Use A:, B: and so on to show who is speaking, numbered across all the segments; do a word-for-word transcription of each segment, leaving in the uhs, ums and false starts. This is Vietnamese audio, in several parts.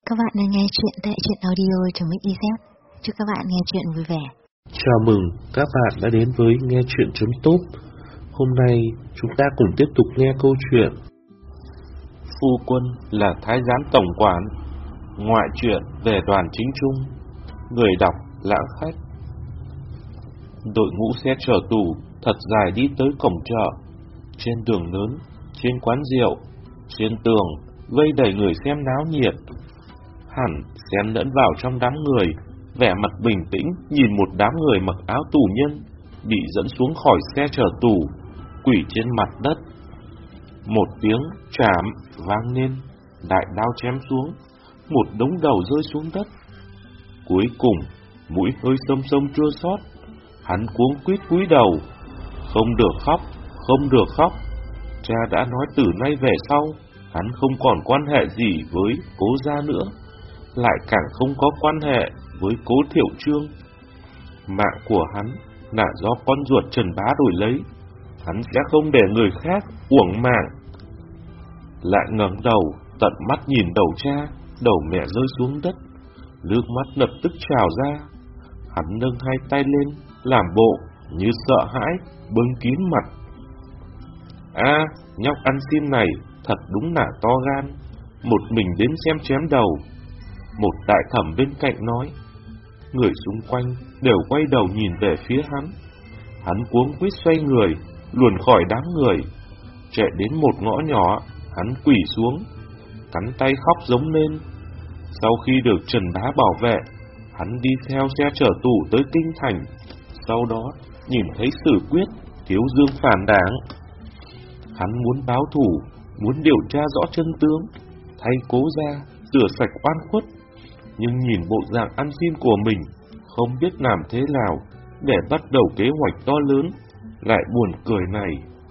A: Các bạn đang nghe chuyện tại truyện audio.mixyz. Chúc các bạn nghe chuyện vui vẻ.
B: Chào mừng các bạn đã đến với nghe chuyện.top. Hôm nay chúng ta cùng tiếp tục nghe câu chuyện Phu quân là thái giám tổng quản, ngoại truyện về Đoàn Chính Trung. Người đọc Lãng Khách. Đội ngũ xe chở tù thật dài đi tới cổng chợ. Trên đường lớn, trên quán rượu, trên tường vây đầy người xem náo nhiệt. Hẳn xen lẫn vào trong đám người, vẻ mặt bình tĩnh nhìn một đám người mặc áo tù nhân bị dẫn xuống khỏi xe chở tù, quỳ trên mặt đất. Một tiếng chạm vang lên, đại đao chém xuống, một đống đầu rơi xuống đất. Cuối cùng, mũi hơi xông xông chua xót, hắn cuống quýt cúi đầu. Không được khóc, không được khóc. Cha đã nói từ nay về sau, hắn không còn quan hệ gì với Cố gia nữa, lại càng không có quan hệ với Cố Thiệu Trương. Mạng của hắn là do con ruột Trần Bá đổi lấy, hắn sẽ không để người khác uổng mạng. Lại ngẩng đầu, tận mắt nhìn đầu cha, đầu mẹ rơi xuống đất, nước mắt lập tức trào ra. Hắn nâng hai tay lên, làm bộ như sợ hãi, bưng kín mặt. A, à, nhóc ăn xin này thật đúng là to gan, một mình đến xem chém đầu. Một đại thẩm bên cạnh nói. Người xung quanh đều quay đầu nhìn về phía hắn. Hắn cuống quýt xoay người, luồn khỏi đám người, chạy đến một ngõ nhỏ. Hắn quỳ xuống, cắn tay khóc giống lên. Sau khi được Trần Bá bảo vệ, hắn đi theo xe chở tù tới kinh thành. Sau đó nhìn thấy Sử Quyết, Thiếu Dương phản đảng. Hắn muốn báo thù, muốn điều tra rõ chân tướng, thay Cố gia rửa sạch oan khuất. Nhưng nhìn bộ dạng ăn xin của mình, không biết làm thế nào để bắt đầu kế hoạch to lớn, lại buồn cười này.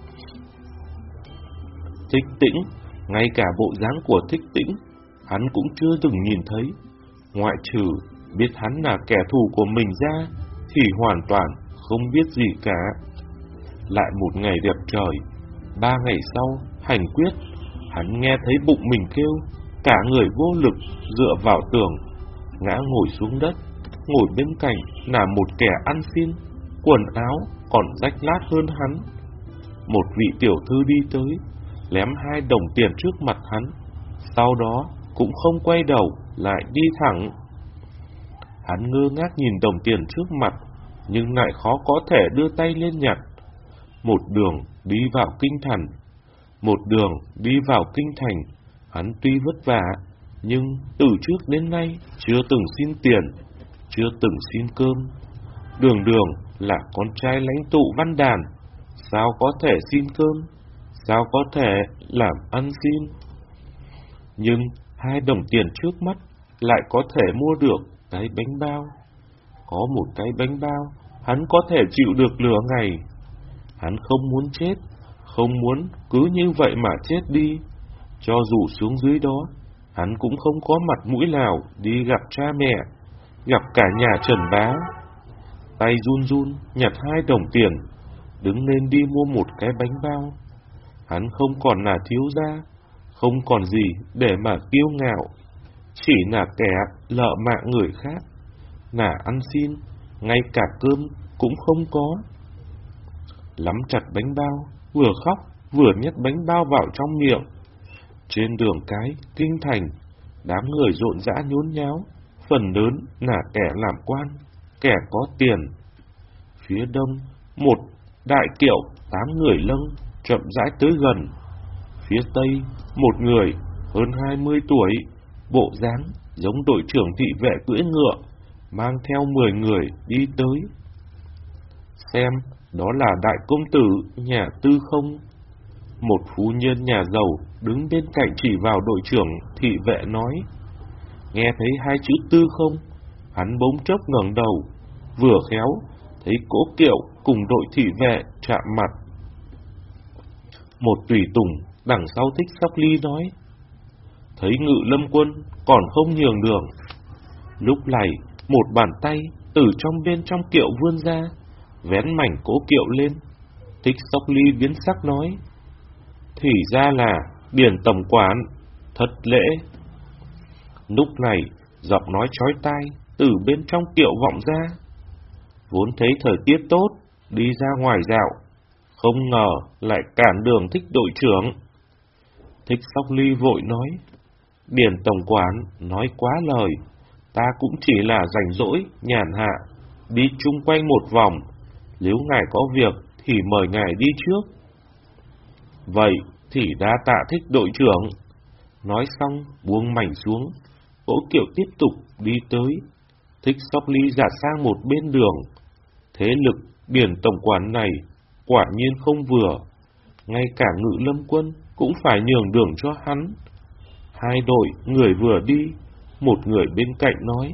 B: Thích Tĩnh, ngay cả bộ dáng của Thích Tĩnh hắn cũng chưa từng nhìn thấy. Ngoại trừ biết hắn là kẻ thù của mình ra, thì hoàn toàn không biết gì cả. Lại một ngày đẹp trời, ba ngày sau hành quyết, hắn nghe thấy bụng mình kêu, cả người vô lực dựa vào tường, ngã ngồi xuống đất. Ngồi bên cạnh là một kẻ ăn xin, quần áo còn rách lát hơn hắn. Một vị tiểu thư đi tới, lém hai đồng tiền trước mặt hắn, sau đó cũng không quay đầu lại đi thẳng. Hắn ngơ ngác nhìn đồng tiền trước mặt, nhưng lại khó có thể đưa tay lên nhặt. Một đường đi vào kinh thành, một đường đi vào kinh thành, hắn tuy vất vả, nhưng từ trước đến nay chưa từng xin tiền, chưa từng xin cơm. Đường đường là con trai lãnh tụ Văn Đàn, sao có thể xin cơm, sao có thể làm ăn xin. Nhưng hai đồng tiền trước mắt lại có thể mua được cái bánh bao. Có một cái bánh bao, hắn có thể chịu được lửa ngày. Hắn không muốn chết, không muốn cứ như vậy mà chết đi. Cho dù xuống dưới đó, hắn cũng không có mặt mũi nào đi gặp cha mẹ, gặp cả nhà Trần Bá. Tay run run nhặt hai đồng tiền, đứng lên đi mua một cái bánh bao. Hắn không còn là thiếu gia, không còn gì để mà kiêu ngạo, chỉ là kẻ lợ mạng người khác, là ăn xin, ngay cả cơm cũng không có. Lắm chặt bánh bao, vừa khóc vừa nhét bánh bao vào trong miệng. Trên đường cái kinh thành, đám người rộn rã nhốn nháo, phần lớn là kẻ làm quan, kẻ có tiền. Phía đông, một đại kiệu tám người lâng chậm rãi tới gần. Phía tây, một người hơn hai mươi tuổi, bộ dáng giống đội trưởng thị vệ cưỡi ngựa, mang theo mười người đi tới. Xem, đó là đại công tử nhà Tư không? Một phu nhân nhà giàu đứng bên cạnh chỉ vào đội trưởng thị vệ nói. Nghe thấy hai chữ Tư không, hắn bỗng chốc ngẩng đầu, vừa khéo thấy Cố Kiệu cùng đội thị vệ chạm mặt. Một tùy tùng đằng sau Thích Sóc Ly nói. Thấy Ngự Lâm quân còn không nhường đường. Lúc này một bàn tay từ trong bên trong kiệu vươn ra, vén mảnh Cố Kiệu lên. Thích Sóc Ly biến sắc nói. Thì ra là Điền tổng quản, thất lễ. Lúc này, giọng nói chói tai từ bên trong kiệu vọng ra. Vốn thấy thời tiết tốt, đi ra ngoài dạo, không ngờ lại cản đường Thích đội trưởng. Thích Sóc Ly vội nói, Điền tổng quản nói quá lời, ta cũng chỉ là rảnh rỗi, nhàn hạ, đi chung quanh một vòng, nếu ngài có việc thì mời ngài đi trước. Vậy thì đa tạ Thích đội trưởng. Nói xong buông mảnh xuống, cỗ kiệu tiếp tục đi tới. Thích Sóc Ly dạt sang một bên đường. Thế lực Điền tổng quản này quả nhiên không vừa, ngay cả Ngự Lâm quân cũng phải nhường đường cho hắn. Hai đội người vừa đi, một người bên cạnh nói,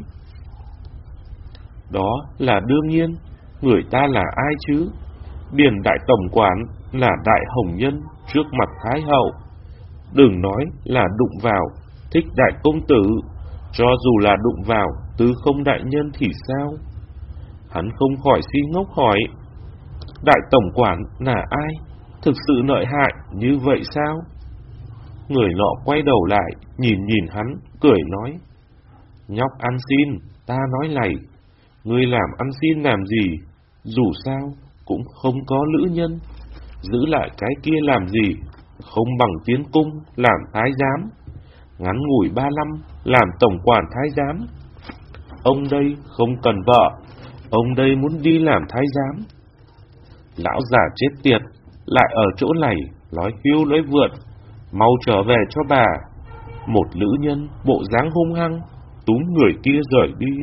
B: đó là đương nhiên, người ta là ai chứ? Điền đại tổng quản là đại hồng nhân trước mặt Thái hậu. Đừng nói là đụng vào Thích đại công tử, cho dù là đụng vào Tứ Không đại nhân thì sao? Hắn không khỏi si ngốc hỏi, đại tổng quản là ai? Thực sự lợi hại như vậy sao? Người nọ quay đầu lại, nhìn nhìn hắn, cười nói, nhóc ăn xin, ta nói này, ngươi làm ăn xin làm gì? Dù sao cũng không có nữ nhân, giữ lại cái kia làm gì? Không bằng tiến cung làm thái giám, ngắn ngủi ba năm làm tổng quản thái giám. Ông đây không cần vợ, ông đây muốn đi làm thái giám. Lão già chết tiệt, lại ở chỗ này nói hiu nói vượn, mau trở về cho bà. Một nữ nhân bộ dáng hung hăng túm người kia rời đi.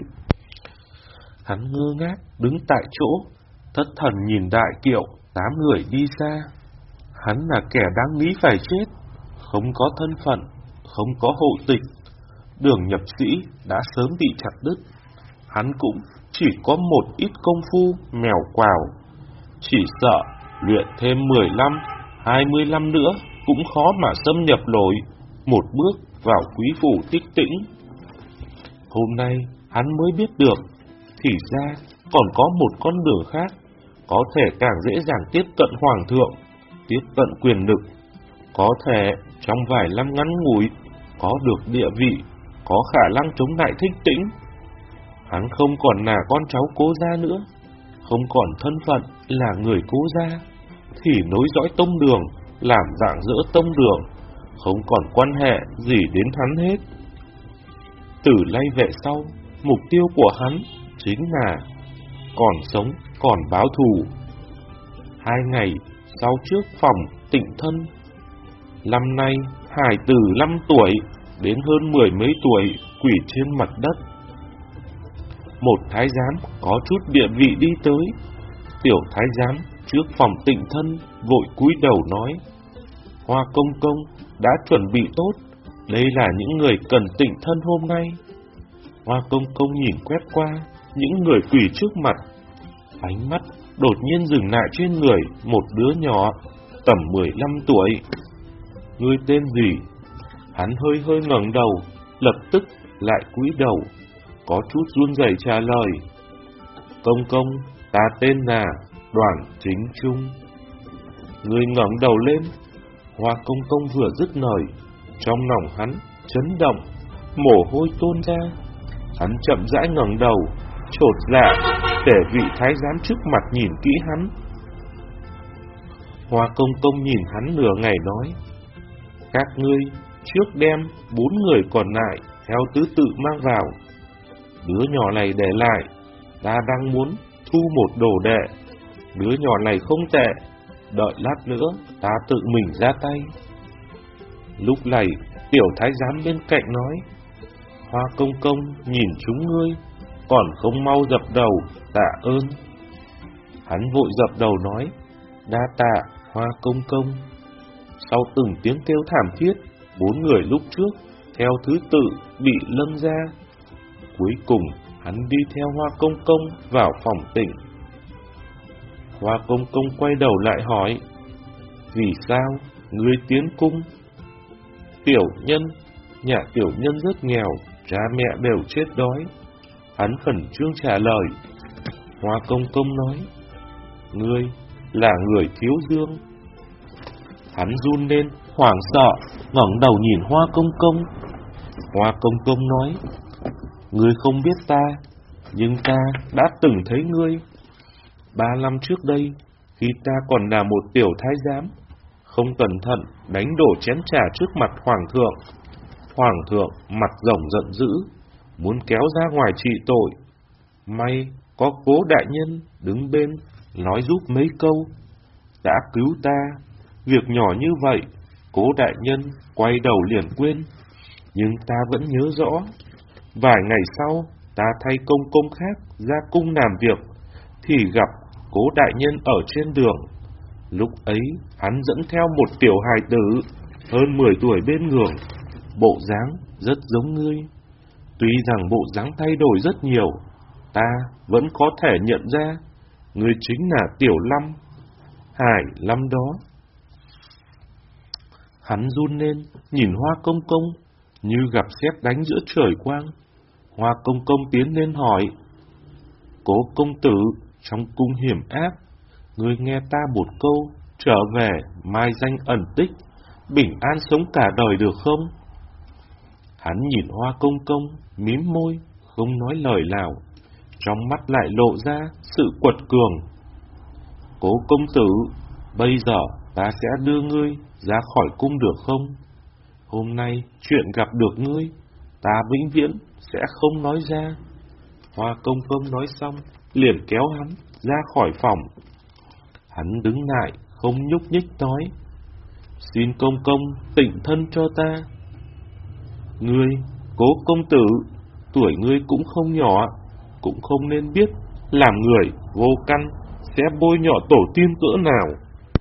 B: Hắn ngơ ngác đứng tại chỗ, thất thần nhìn đại kiệu tám người đi xa. Hắn là kẻ đáng lý phải chết, không có thân phận, không có hộ tịch, đường nhập sĩ đã sớm bị chặt đứt. Hắn cũng chỉ có một ít công phu mèo quào, chỉ sợ luyện thêm mười lăm, hai mươi năm nữa cũng khó mà xâm nhập nổi một bước vào quý phủ Tích Tĩnh. Hôm nay hắn mới biết được, thì ra còn có một con đường khác, có thể càng dễ dàng tiếp cận hoàng thượng, tiếp cận quyền lực, có thể trong vài năm ngắn ngủi có được địa vị, có khả năng chống lại Thích Tĩnh. Hắn không còn là con cháu Cố gia nữa, không còn thân phận là người Cố gia, thì nối dõi tông đường, làm rạng rỡ tông đường, không còn quan hệ gì đến hắn hết. Từ nay về sau, mục tiêu của hắn chính là còn sống còn báo thù. Hai ngày sau trước phòng Tịnh thân, năm nay hài tử năm tuổi đến hơn mười mấy tuổi quỳ trên mặt đất. Một thái giám có chút địa vị đi tới, tiểu thái giám trước phòng Tịnh thân vội cúi đầu nói, Hoa công công đã chuẩn bị tốt, đây là những người cần Tịnh thân hôm nay. Hoa công công nhìn quét qua những người quỳ trước mặt, ánh mắt đột nhiên dừng lại trên người một đứa nhỏ tầm mười lăm tuổi. Ngươi tên gì? Hắn hơi hơi ngẩng đầu, lập tức lại cúi đầu, có chút run rẩy trả lời, công công, ta tên là Đoàn Chính Trung. Ngươi ngẩng đầu lên. Hoa công công vừa dứt lời, trong lòng hắn chấn động, mồ hôi tuôn ra. Hắn chậm rãi ngẩng đầu, chột dạ để vị thái giám trước mặt nhìn kỹ hắn. Hoa công công nhìn hắn nửa ngày nói, các ngươi trước đem bốn người còn lại theo thứ tự mang vào. Đứa nhỏ này để lại, ta đang muốn thu một đồ đệ. Đứa nhỏ này không tệ, đợi lát nữa ta tự mình ra tay. Lúc này tiểu thái giám bên cạnh nói, Hoa công công nhìn chúng ngươi, còn không mau dập đầu tạ ơn. Hắn vội dập đầu nói, đa tạ Hoa công công. Sau từng tiếng kêu thảm thiết, bốn người lúc trước theo thứ tự bị lâng ra. Cuối cùng hắn đi theo Hoa công công vào phòng Tịnh. Hoa công công quay đầu lại hỏi, vì sao ngươi tiến cung? Tiểu nhân, nhà tiểu nhân rất nghèo, cha mẹ đều chết đói. Hắn khẩn trương trả lời. Hoa công công nói, ngươi là người thiếu dương. Hắn run lên, hoảng sợ, ngẩng đầu nhìn Hoa công công. Hoa Công Công nói, ngươi không biết ta, nhưng ta đã từng thấy ngươi. Ba năm trước đây, khi ta còn là một tiểu thái giám, không cẩn thận đánh đổ chén trà trước mặt Hoàng thượng. Hoàng thượng mặt rồng giận dữ, muốn kéo ra ngoài trị tội. May có Cố đại nhân đứng bên nói giúp mấy câu, đã cứu ta. Việc nhỏ như vậy, Cố đại nhân quay đầu liền quên, nhưng ta vẫn nhớ rõ. Vài ngày sau, ta thay công công khác ra cung làm việc, thì gặp Cố đại nhân ở trên đường. Lúc ấy, hắn dẫn theo một tiểu hài tử hơn mười tuổi bên người, bộ dáng rất giống ngươi. Tuy rằng bộ dáng thay đổi rất nhiều, ta vẫn có thể nhận ra ngươi chính là Tiểu Lâm, Hải Lâm đó. Hắn run lên, nhìn Hoa Công Công như gặp sét đánh giữa trời quang. Hoa Công Công tiến lên hỏi, Cố công tử, trong cung hiểm ác, ngươi nghe ta một câu, trở về mai danh ẩn tích, bình an sống cả đời được không? Hắn nhìn Hoa Công Công, mím môi, không nói lời nào, trong mắt lại lộ ra sự quật cường. Cố công tử, bây giờ ta sẽ đưa ngươi ra khỏi cung được không? Hôm nay chuyện gặp được ngươi, ta vĩnh viễn sẽ không nói ra. Hoa Công Công nói xong, liền kéo hắn ra khỏi phòng. Hắn đứng lại, không nhúc nhích nói, xin công công tịnh thân cho ta. Ngươi, Cố công tử, tuổi ngươi cũng không nhỏ, cũng không nên biết làm người vô căn sẽ bôi nhọ tổ tiên cỡ nào.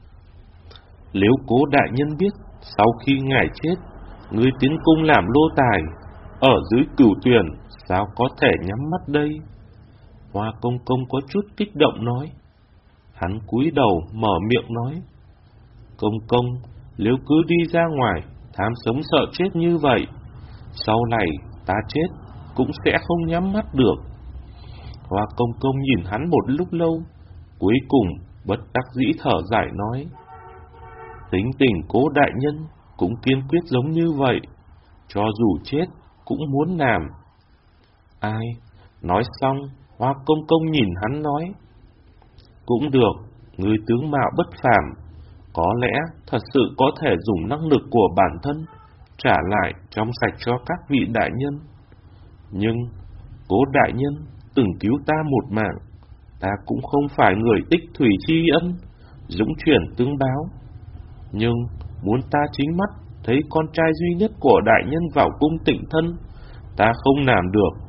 B: Nếu Cố đại nhân biết sau khi ngài chết, ngươi tiến cung làm lô tài ở dưới Cửu Tuyền, sao có thể nhắm mắt đây? Hoa Công Công có chút kích động nói. Hắn cúi đầu mở miệng nói, Công công, nếu cứ đi ra ngoài tham sống sợ chết như vậy, sau này ta chết cũng sẽ không nhắm mắt được. Hoa Công Công nhìn hắn một lúc lâu, cuối cùng bất đắc dĩ thở dài nói, tính tình Cố đại nhân cũng kiên quyết giống như vậy, cho dù chết cũng muốn làm. Ai? Nói xong, Hoa Công Công nhìn hắn nói, cũng được, người tướng mạo bất phàm, có lẽ thật sự có thể dùng năng lực của bản thân trả lại trong sạch cho các vị đại nhân. Nhưng Cố đại nhân từng cứu ta một mạng, ta cũng không phải người ích thủy tri ân, dũng chuyển tương báo. Nhưng muốn ta chính mắt thấy con trai duy nhất của đại nhân vào cung tịnh thân, ta không làm được.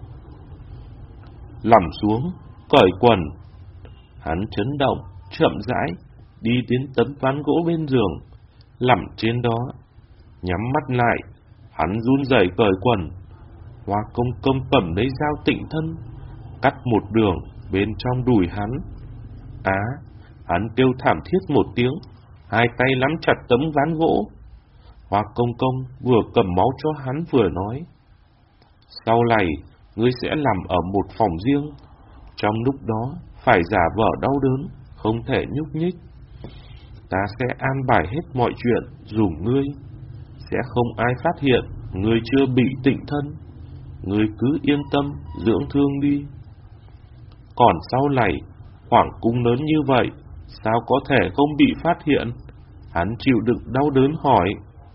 B: Nằm xuống, cởi quần. Hắn chấn động, chậm rãi đi đến tấm ván gỗ bên giường, nằm trên đó, nhắm mắt lại. Hắn run rẩy cởi quần. Hoa Công Công cầm lấy dao tịnh thân, cắt một đường bên trong đùi hắn. Á, hắn kêu thảm thiết một tiếng, hai tay nắm chặt tấm ván gỗ. Hoa Công Công vừa cầm máu cho hắn vừa nói, sau này ngươi sẽ nằm ở một phòng riêng, trong lúc đó phải giả vờ đau đớn, không thể nhúc nhích. Ta sẽ an bài hết mọi chuyện dùm ngươi, sẽ không ai phát hiện ngươi chưa bị tịnh thân. Ngươi cứ yên tâm dưỡng thương đi. Còn sau này, hoàng cung lớn như vậy, sao có thể không bị phát hiện? Hắn chịu đựng đau đớn hỏi.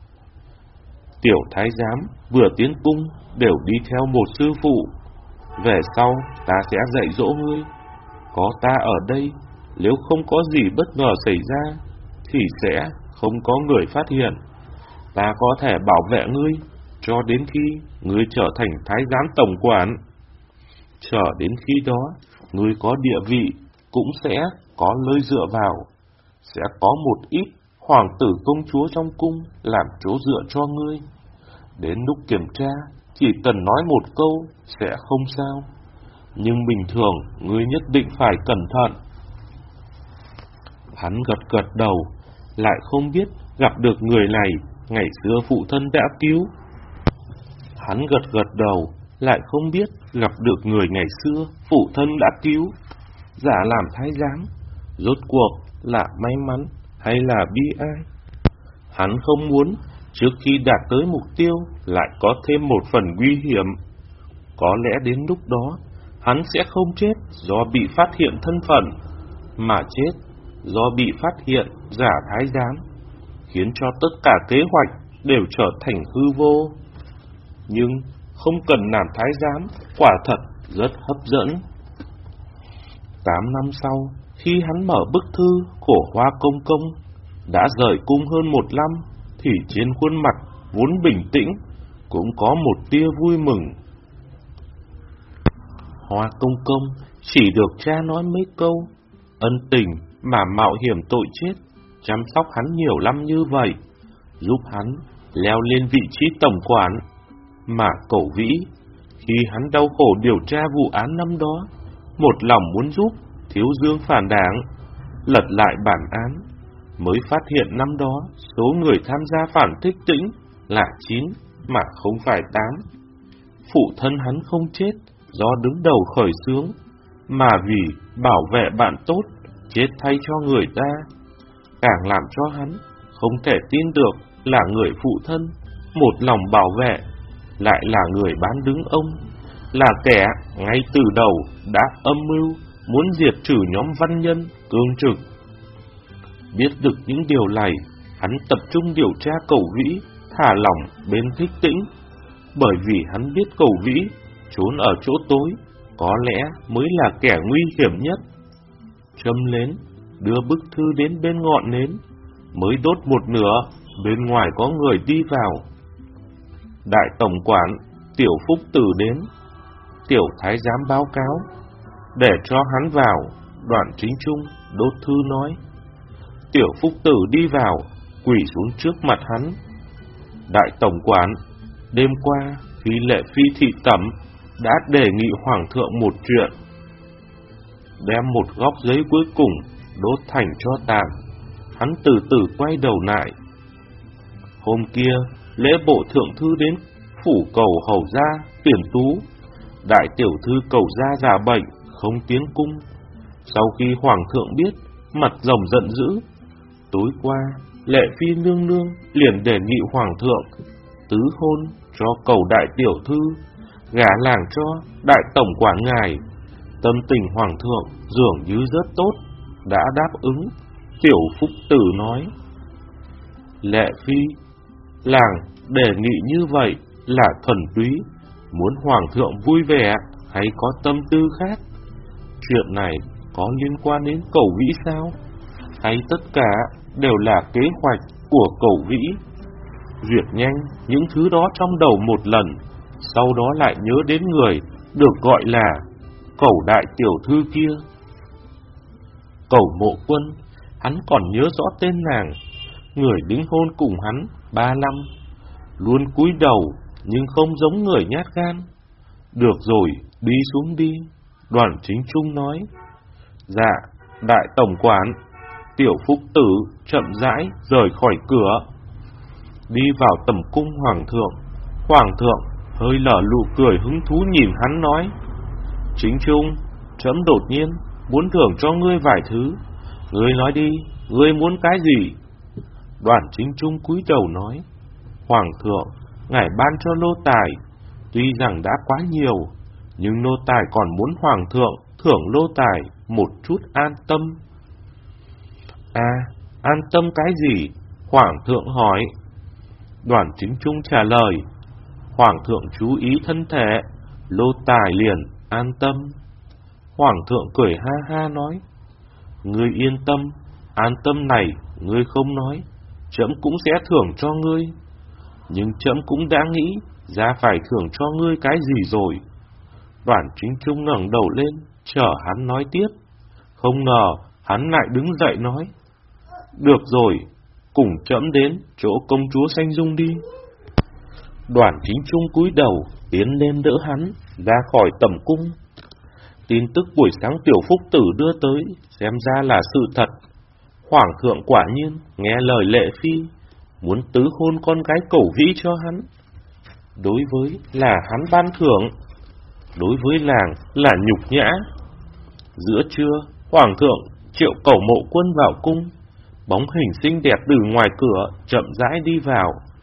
B: Tiểu thái giám vừa tiến cung đều đi theo một sư phụ. Về sau ta sẽ dạy dỗ ngươi. Có ta ở đây, nếu không có gì bất ngờ xảy ra, thì sẽ không có người phát hiện. Ta có thể bảo vệ ngươi cho đến khi ngươi trở thành thái giám tổng quản. Chờ đến khi đó, ngươi có địa vị, cũng sẽ có nơi dựa vào. Sẽ có một ít hoàng tử công chúa trong cung làm chỗ dựa cho ngươi. Đến lúc kiểm tra, chỉ cần nói một câu sẽ không sao. Nhưng bình thường, ngươi nhất định phải cẩn thận. Hắn gật gật đầu, lại không biết gặp được người này ngày xưa phụ thân đã cứu. Hắn gật gật đầu, lại không biết gặp được người ngày xưa phụ thân đã cứu. Giả làm thái giám, rốt cuộc là may mắn hay là bi ai? Hắn không muốn trước khi đạt tới mục tiêu lại có thêm một phần nguy hiểm. Có lẽ đến lúc đó, hắn sẽ không chết do bị phát hiện thân phận, mà chết do bị phát hiện giả thái giám, khiến cho tất cả kế hoạch đều trở thành hư vô. Nhưng không cần làm thái giám, quả thật rất hấp dẫn. Tám năm sau, khi hắn mở bức thư của Hoa Công Công, đã rời cung hơn một năm, thì trên khuôn mặt vốn bình tĩnh cũng có một tia vui mừng. Hoa Công Công chỉ được cha nói mấy câu ân tình mà mạo hiểm tội chết, chăm sóc hắn nhiều năm như vậy, giúp hắn leo lên vị trí tổng quản. Mà Cẩu Vĩ, khi hắn đau khổ điều tra vụ án năm đó, một lòng muốn giúp Thiếu Dương phản đảng, lật lại bản án, mới phát hiện năm đó số người tham gia phản Thích Tĩnh là chín mà không phải tám. Phụ thân hắn không chết do đứng đầu khởi xướng, mà vì bảo vệ bạn tốt, chết thay cho người ta. Càng làm cho hắn không thể tin được là người phụ thân một lòng bảo vệ lại là người bán đứng ông, là kẻ ngay từ đầu đã âm mưu muốn diệt trừ nhóm văn nhân cương trực. Biết được những điều này, hắn tập trung điều tra Cẩu Vĩ thả lỏng bên Thích Tĩnh, bởi vì hắn biết Cẩu Vĩ trốn ở chỗ tối có lẽ mới là kẻ nguy hiểm nhất. Châm nến, đưa bức thư đến bên ngọn nến, mới đốt một nửa, bên ngoài có người đi vào. Đại tổng quản Tiểu Phúc Tử đến. Tiểu thái giám báo cáo để cho hắn vào. Đoạn Chính Trung đốt thư nói. Tiểu Phúc Tử đi vào, quỳ xuống trước mặt hắn. Đại tổng quản, đêm qua khi Lệ Phi thị tẩm đã đề nghị hoàng thượng một chuyện, đem một góc giấy cuối cùng đốt thành tro tàn. Hắn từ từ quay đầu lại. Hôm kia lễ bộ thượng thư đến phủ cầu hầu gia Tiền Tú. Đại tiểu thư cầu gia giả bệnh không tiến cung. Sau khi hoàng thượng biết, mặt rồng giận dữ. Tối qua Lệ Phi nương nương liền đề nghị hoàng thượng tứ hôn cho cầu đại tiểu thư, gả làng cho đại tổng quản ngài. Tâm tình hoàng thượng dường như rất tốt, đã đáp ứng. Tiểu Phúc Tử nói. Lệ Phi, làng đề nghị như vậy là thuần túy muốn hoàng thượng vui vẻ hay có tâm tư khác? Chuyện này có liên quan đến Cẩu Vĩ sao? Hay tất cả đều là kế hoạch của Cẩu Vĩ? Duyệt nhanh những thứ đó trong đầu một lần, sau đó lại nhớ đến người được gọi là Cẩu đại tiểu thư kia. Cẩu Mộ Quân, hắn còn nhớ rõ tên nàng. Người đính hôn cùng hắn ba năm, luôn cúi đầu nhưng không giống người nhát gan. Được rồi, đi xuống đi. Đoàn Chính Trung nói. Dạ, đại tổng quản. Tiểu Phúc Tử chậm rãi rời khỏi cửa, đi vào tầm cung hoàng thượng. Hoàng thượng hơi nở nụ cười hứng thú nhìn hắn nói. Chính Trung, trẫm đột nhiên muốn thưởng cho ngươi vài thứ. Ngươi nói đi, ngươi muốn cái gì? Đoàn Chính Trung cúi đầu nói. Hoàng thượng, ngài ban cho nô tài tuy rằng đã quá nhiều, nhưng nô tài còn muốn hoàng thượng thưởng nô tài một chút an tâm. À, an tâm cái gì? Hoàng thượng hỏi. Đoàn Chính Trung trả lời. Hoàng thượng chú ý thân thể, nô tài liền an tâm. Hoàng thượng cười ha ha nói. Ngươi yên tâm, an tâm này ngươi không nói, trẫm cũng sẽ thưởng cho ngươi. Nhưng trẫm cũng đã nghĩ ra phải thưởng cho ngươi cái gì rồi. Đoàn Chính Trung ngẩng đầu lên, chờ hắn nói tiếp. Không ngờ hắn lại đứng dậy nói. Được rồi, cùng trẫm đến chỗ công chúa Sanh Dung đi. Đoàn Chính Trung cúi đầu tiến lên đỡ hắn ra khỏi tầm cung. Tin tức buổi sáng Tiểu Phúc Tử đưa tới xem ra là sự thật. Hoàng thượng quả nhiên nghe lời Lệ Phi, muốn tứ hôn con gái Cẩu Vĩ cho hắn. Đối với là hắn ban thưởng, đối với làng là nhục nhã. Giữa trưa, Hoàng thượng triệu Cẩu Mộ Quân vào cung. Bóng hình xinh đẹp từ ngoài cửa chậm rãi đi vào.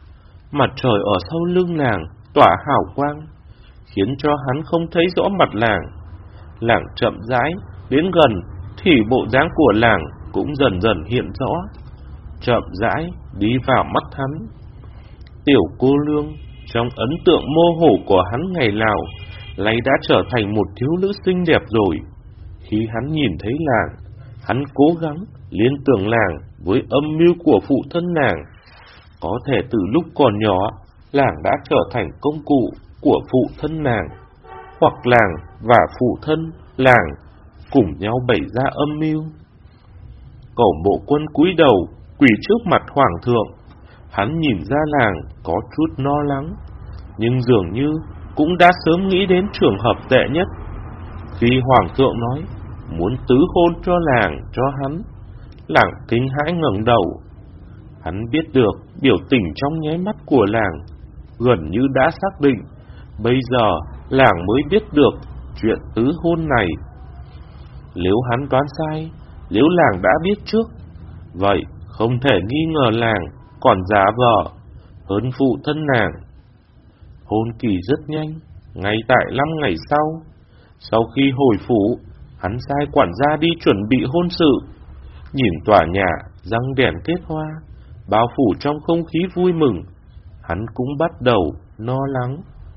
B: Mặt trời ở sau lưng làng tỏa hào quang, khiến cho hắn không thấy rõ mặt làng. Làng chậm rãi đến gần thì bộ dáng của làng cũng dần dần hiện rõ, chậm rãi đi vào mắt hắn. Tiểu cô nương trong ấn tượng mơ hồ của hắn ngày nào nay đã trở thành một thiếu nữ xinh đẹp rồi. Khi hắn nhìn thấy làng, hắn cố gắng liên tưởng làng với âm mưu của phụ thân nàng. Có thể từ lúc còn nhỏ, làng đã trở thành công cụ của phụ thân nàng, hoặc làng và phụ thân làng cùng nhau bày ra âm mưu. Cẩu Mộ Quân cúi đầu quỳ trước mặt hoàng thượng. Hắn nhìn ra làng có chút lo lắng, nhưng dường như cũng đã sớm nghĩ đến trường hợp tệ nhất. Khi hoàng thượng nói muốn tứ hôn cho làng cho hắn, làng kinh hãi ngẩng đầu. Hắn biết được biểu tình trong nháy mắt của làng gần như đã xác định. Bây giờ làng mới biết được chuyện tứ hôn này. Nếu hắn đoán sai, nếu làng đã biết trước, vậy không thể nghi ngờ làng còn giả vờ hơn phụ thân nàng. Hôn kỳ rất nhanh, ngay tại năm ngày sau. Sau khi hồi phủ, hắn sai quản gia đi chuẩn bị hôn sự. Nhìn tòa nhà răng đèn kết hoa bao phủ trong không khí vui mừng, hắn cũng bắt đầu lo lắng.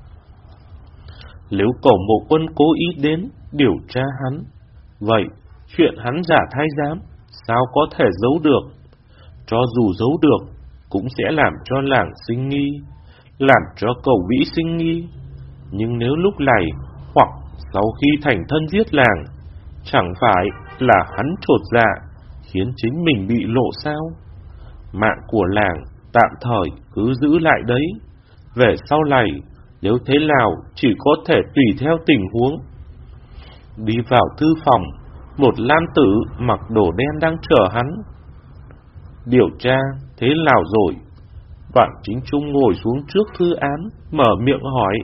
B: Nếu Cẩu Mộ Quân cố ý đến điều tra hắn, vậy chuyện hắn giả thái giám sao có thể giấu được? Cho dù giấu được, cũng sẽ làm cho làng sinh nghi, làm cho Cẩu Vĩ sinh nghi. Nhưng nếu lúc này hoặc sau khi thành thân giết làng, chẳng phải là hắn chột dạ khiến chính mình bị lộ sao? Mạng của làng tạm thời cứ giữ lại đấy. Về sau này, nếu thế nào chỉ có thể tùy theo tình huống. Đi vào thư phòng, một nam tử mặc đồ đen đang chờ hắn. Điều tra thế nào rồi? Đoạn Chính Trung ngồi xuống trước thư án, mở miệng hỏi.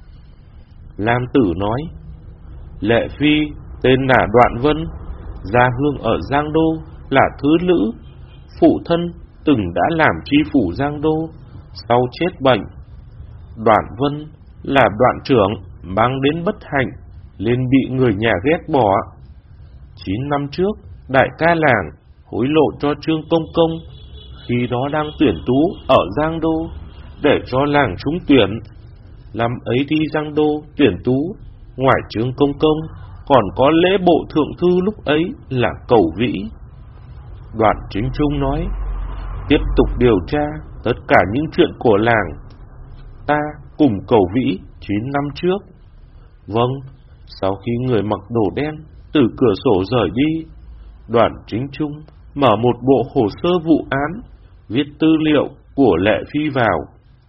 B: Nam tử nói, Lệ Phi tên là Đoạn Vân, gia hương ở Giang Đô, là thứ nữ. Phụ thân từng đã làm tri phủ Giang Đô, sau chết bệnh. Đoạn Vân là đoạn trưởng mang đến bất hạnh, nên bị người nhà ghét bỏ. Chín năm trước, đại ca làng hối lộ cho Trương Công Công, khi đó đang tuyển tú ở Giang Đô, để cho làng trúng tuyển. Năm ấy đi Giang Đô tuyển tú, ngoài Trương Công Công còn có lễ bộ thượng thư lúc ấy là Cẩu Vĩ. Đoạn Chính Trung nói, tiếp tục điều tra tất cả những chuyện của làng. Ta cùng Cẩu Vĩ chín năm trước. Vâng. Sau khi người mặc đồ đen từ cửa sổ rời đi, Đoạn Chính Trung mở một bộ hồ sơ vụ án, viết tư liệu của Lệ Phi vào.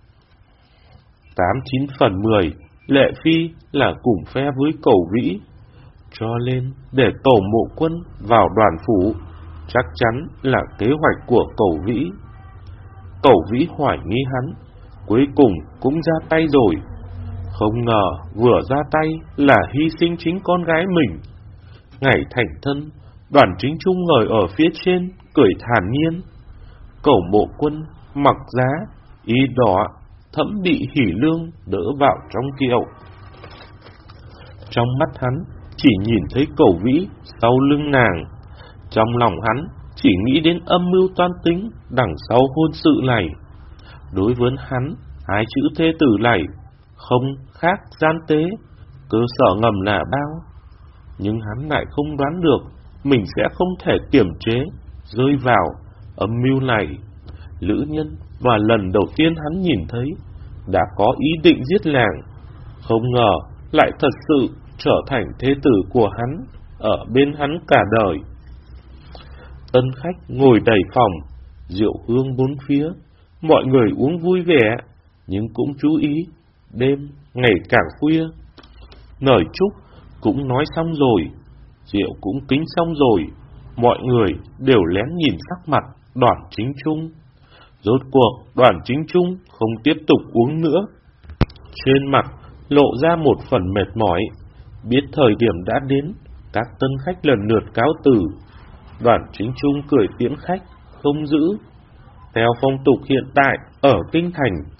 B: Tám chín phần mười, Lệ Phi là cùng phe với Cẩu Vĩ, cho nên để Cẩu Mộ Quân vào đoàn phủ chắc chắn là kế hoạch của Cẩu Vĩ. Cẩu Vĩ hoài nghi hắn, cuối cùng cũng ra tay rồi. Không ngờ vừa ra tay là hy sinh chính con gái mình. Ngày thành thân, Đoàn Chính Trung ngồi ở phía trên, cười thản nhiên. Cẩu Mộ Quân mặc giá, y đỏ, thẫm bị hỉ lương đỡ vào trong kiệu. Trong mắt hắn chỉ nhìn thấy Cẩu Vĩ sau lưng nàng. Trong lòng hắn chỉ nghĩ đến âm mưu toan tính đằng sau hôn sự này. Đối với hắn, hai chữ thê tử này không khác gian tế, cơ sở ngầm là bao. Nhưng hắn lại không đoán được mình sẽ không thể kiềm chế, rơi vào âm mưu này. Lữ nhân và lần đầu tiên hắn nhìn thấy đã có ý định giết làng, không ngờ lại thật sự trở thành thê tử của hắn, ở bên hắn cả đời. Tân khách ngồi đầy phòng, rượu hương bốn phía, mọi người uống vui vẻ, nhưng cũng chú ý, đêm ngày càng khuya. Lời chúc cũng nói xong rồi, rượu cũng kính xong rồi, mọi người đều lén nhìn sắc mặt Đoàn Chính Trung. Rốt cuộc Đoàn Chính Trung không tiếp tục uống nữa, trên mặt lộ ra một phần mệt mỏi. Biết thời điểm đã đến, các tân khách lần lượt cáo từ. Đoàn Chính Trung cười tiễn khách, không giữ. Theo phong tục hiện tại ở Kinh Thành,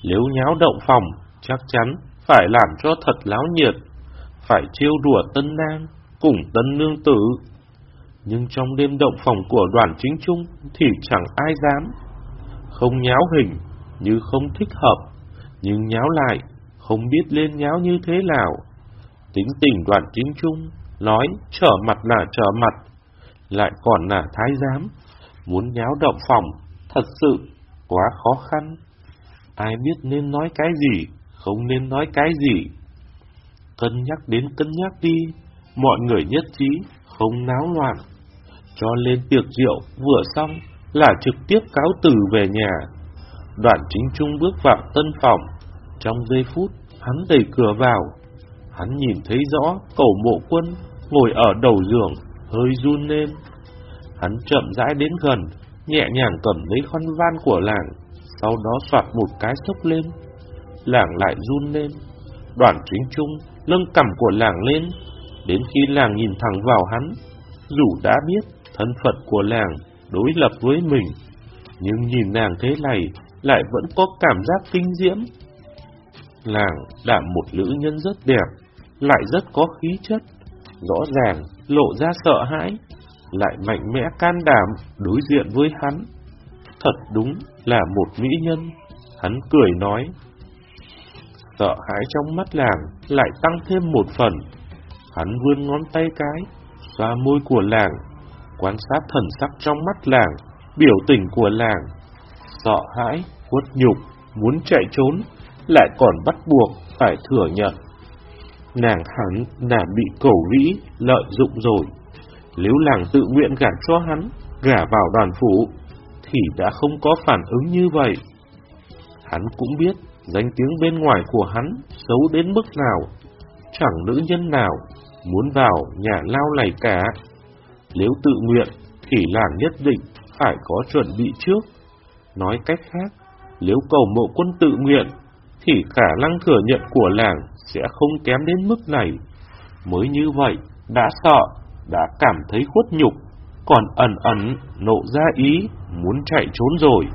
B: Nếu nháo động phòng, chắc chắn phải làm cho thật láo nhiệt, phải trêu đùa tân nang cùng tân nương tử. Nhưng trong đêm động phòng của Đoàn Chính Trung thì chẳng ai dám. Không nháo hình như không thích hợp, nhưng nháo lại không biết lên nháo như thế nào. Tính tình Đoàn Chính Trung nói trở mặt là trở mặt, lại còn là thái giám, muốn nháo động phòng thật sự quá khó khăn. Ai biết nên nói cái gì, không nên nói cái gì. Cân nhắc đến cân nhắc đi, mọi người nhất trí không náo loạn. Cho lên tiệc rượu vừa xong là trực tiếp cáo từ về nhà. Đoàn Chính Trung bước vào tân phòng. Trong giây phút hắn đẩy cửa vào, hắn nhìn thấy rõ Cẩu Mộ Quân ngồi ở đầu giường, hơi run lên. Hắn chậm rãi đến gần, nhẹ nhàng cầm lấy khăn van của làng, sau đó xoạt một cái xốc lên. Làng lại run lên. Đoàn Chính Trung nâng cằm của làng lên, đến khi làng nhìn thẳng vào hắn. Dù đã biết thân phận của làng đối lập với mình, nhưng nhìn nàng thế này lại vẫn có cảm giác kinh diễm. Làng là một nữ nhân rất đẹp, lại rất có khí chất, rõ ràng lộ ra sợ hãi, lại mạnh mẽ can đảm đối diện với hắn. Thật đúng là một mỹ nhân. Hắn cười nói. Sợ hãi trong mắt làng lại tăng thêm một phần. Hắn vươn ngón tay cái, xoa môi của làng, quan sát thần sắc trong mắt làng, biểu tình của làng. Sợ hãi, khuất nhục, muốn chạy trốn, lại còn bắt buộc phải thừa nhận. Nàng hắn đã bị Cẩu Vĩ lợi dụng rồi. Nếu làng tự nguyện gả cho hắn, gả vào Đoàn phủ, thì đã không có phản ứng như vậy. Hắn cũng biết danh tiếng bên ngoài của hắn xấu đến mức nào, chẳng nữ nhân nào muốn vào nhà lao này cả. Nếu tự nguyện thì làng nhất định phải có chuẩn bị trước. Nói cách khác, nếu Cẩu Mộ Quân tự nguyện thì khả năng thừa nhận của làng sẽ không kém đến mức này. Mới như vậy đã sợ, đã cảm thấy khuất nhục, còn ẩn ẩn nộ ra ý muốn chạy trốn rồi.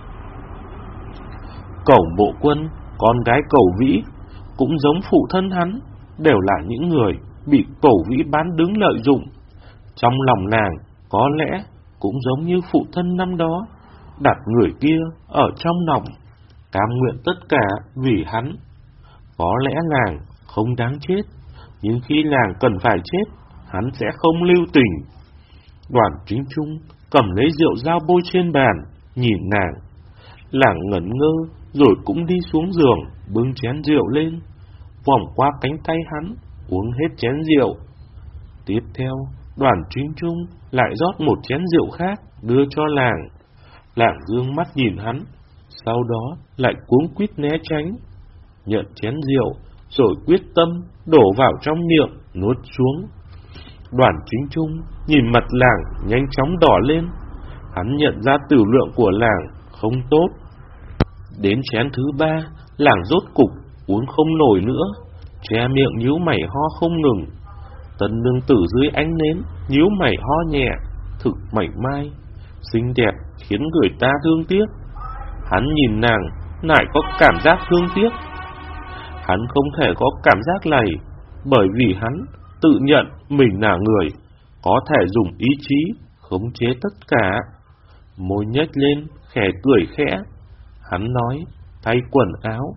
B: Cẩu Mộ Quân, con gái Cẩu Vĩ, cũng giống phụ thân hắn, đều là những người bị Cẩu Vĩ bán đứng lợi dụng. Trong lòng nàng có lẽ cũng giống như phụ thân năm đó, đặt người kia ở trong lòng, cam nguyện tất cả vì hắn. Có lẽ nàng không đáng chết, nhưng khi nàng cần phải chết, hắn sẽ không lưu tình. Đoàn Chính Trung cầm lấy rượu dao bôi trên bàn, nhìn nàng. Làng ngẩn ngơ, rồi cũng đi xuống giường, bưng chén rượu lên, vòng qua cánh tay hắn, uống hết chén rượu. Tiếp theo, Đoàn Chính Trung lại rót một chén rượu khác, đưa cho làng. Làng dương mắt nhìn hắn, sau đó lại cuống quýt né tránh, nhận chén rượu, rồi quyết tâm đổ vào trong miệng, nuốt xuống. Đoàn Chính Trung nhìn mặt làng nhanh chóng đỏ lên, hắn nhận ra tử lượng của làng không tốt. Đến chén thứ ba, làng rốt cục uống không nổi nữa, che miệng nhíu mày ho không ngừng. Tân nương tử dưới ánh nến nhíu mày ho nhẹ, thực mảnh mai, xinh đẹp khiến người ta thương tiếc. Hắn nhìn nàng lại có cảm giác thương tiếc. Hắn không thể có cảm giác này, bởi vì hắn tự nhận mình là người có thể dùng ý chí khống chế tất cả. Môi nhếch lên, khẽ cười khẽ. Hắn nói, thay quần áo.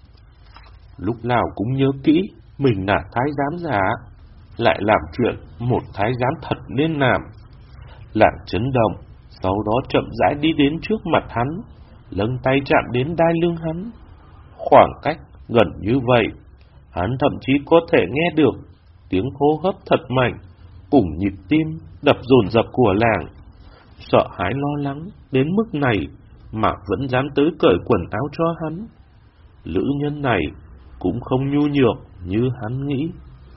B: Lúc nào cũng nhớ kỹ mình là thái giám giả, lại làm chuyện một thái giám thật nên làm. Làng chấn động, sau đó chậm rãi đi đến trước mặt hắn, lâng tay chạm đến đai lưng hắn. Khoảng cách gần như vậy, hắn thậm chí có thể nghe được tiếng hô hấp thật mạnh, cùng nhịp tim đập dồn dập của làng. Sợ hãi lo lắng đến mức này mà vẫn dám tới cởi quần áo cho hắn. Nữ nhân này cũng không nhu nhược như hắn nghĩ.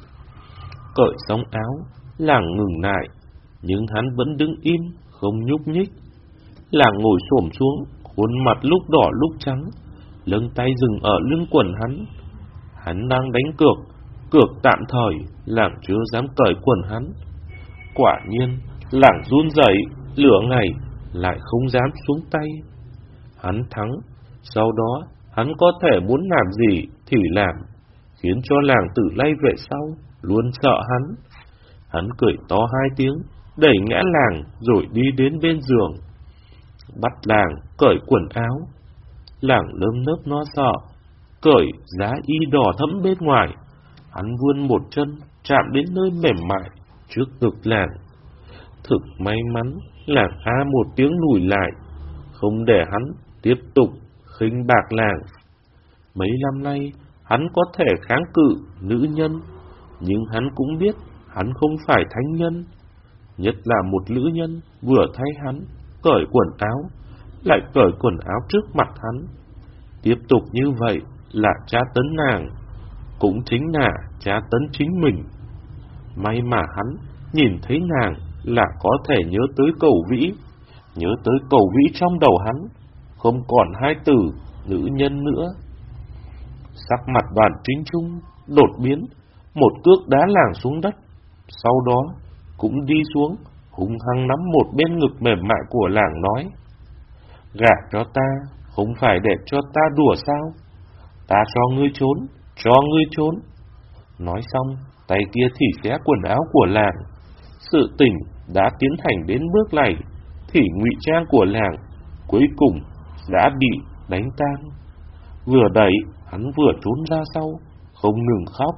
B: Cởi xong áo, làng ngừng lại, nhưng hắn vẫn đứng im, không nhúc nhích. Làng ngồi xổm xuống, khuôn mặt lúc đỏ lúc trắng, lưng tay dừng ở lưng quần hắn. Hắn đang đánh cược, cược tạm thời, làng chưa dám cởi quần hắn. Quả nhiên, làng run rẩy, lửa ngày lại không dám xuống tay. Hắn thắng, sau đó hắn có thể muốn làm gì thì làm, khiến cho làng Tử Lây về sau luôn sợ hắn. Hắn cười to hai tiếng, đẩy ngã làng rồi đi đến bên giường, bắt làng cởi quần áo. Làng lơm nớp lo sợ, cởi giá y đỏ thẫm bên ngoài. Hắn vươn một chân chạm đến nơi mềm mại trước ngực làng. Thực may mắn, làng a một tiếng lùi lại, không để hắn tiếp tục khinh bạc làng. Mấy năm nay, hắn có thể kháng cự nữ nhân, nhưng hắn cũng biết hắn không phải thánh nhân. Nhất là một nữ nhân vừa thay hắn cởi quần áo, lại cởi quần áo trước mặt hắn. Tiếp tục như vậy là tra tấn nàng, cũng chính là tra tấn chính mình. May mà hắn nhìn thấy nàng là có thể nhớ tới Cẩu Vĩ, nhớ tới Cẩu Vĩ trong đầu hắn, không còn hai từ nữ nhân nữa. Sắc mặt Đoàn Chính Trung đột biến, một cước đá làng xuống đất, sau đó cũng đi xuống, hung hăng nắm một bên ngực mềm mại của làng nói: "Gả cho ta, không phải để cho ta đùa sao? Ta cho ngươi trốn, cho ngươi trốn." Nói xong, tay kia thì xé quần áo của làng. Sự tình đã tiến hành đến bước này, thì ngụy trang của làng cuối cùng đã bị đánh tan. Vừa đẩy, hắn vừa trốn ra sau, không ngừng khóc.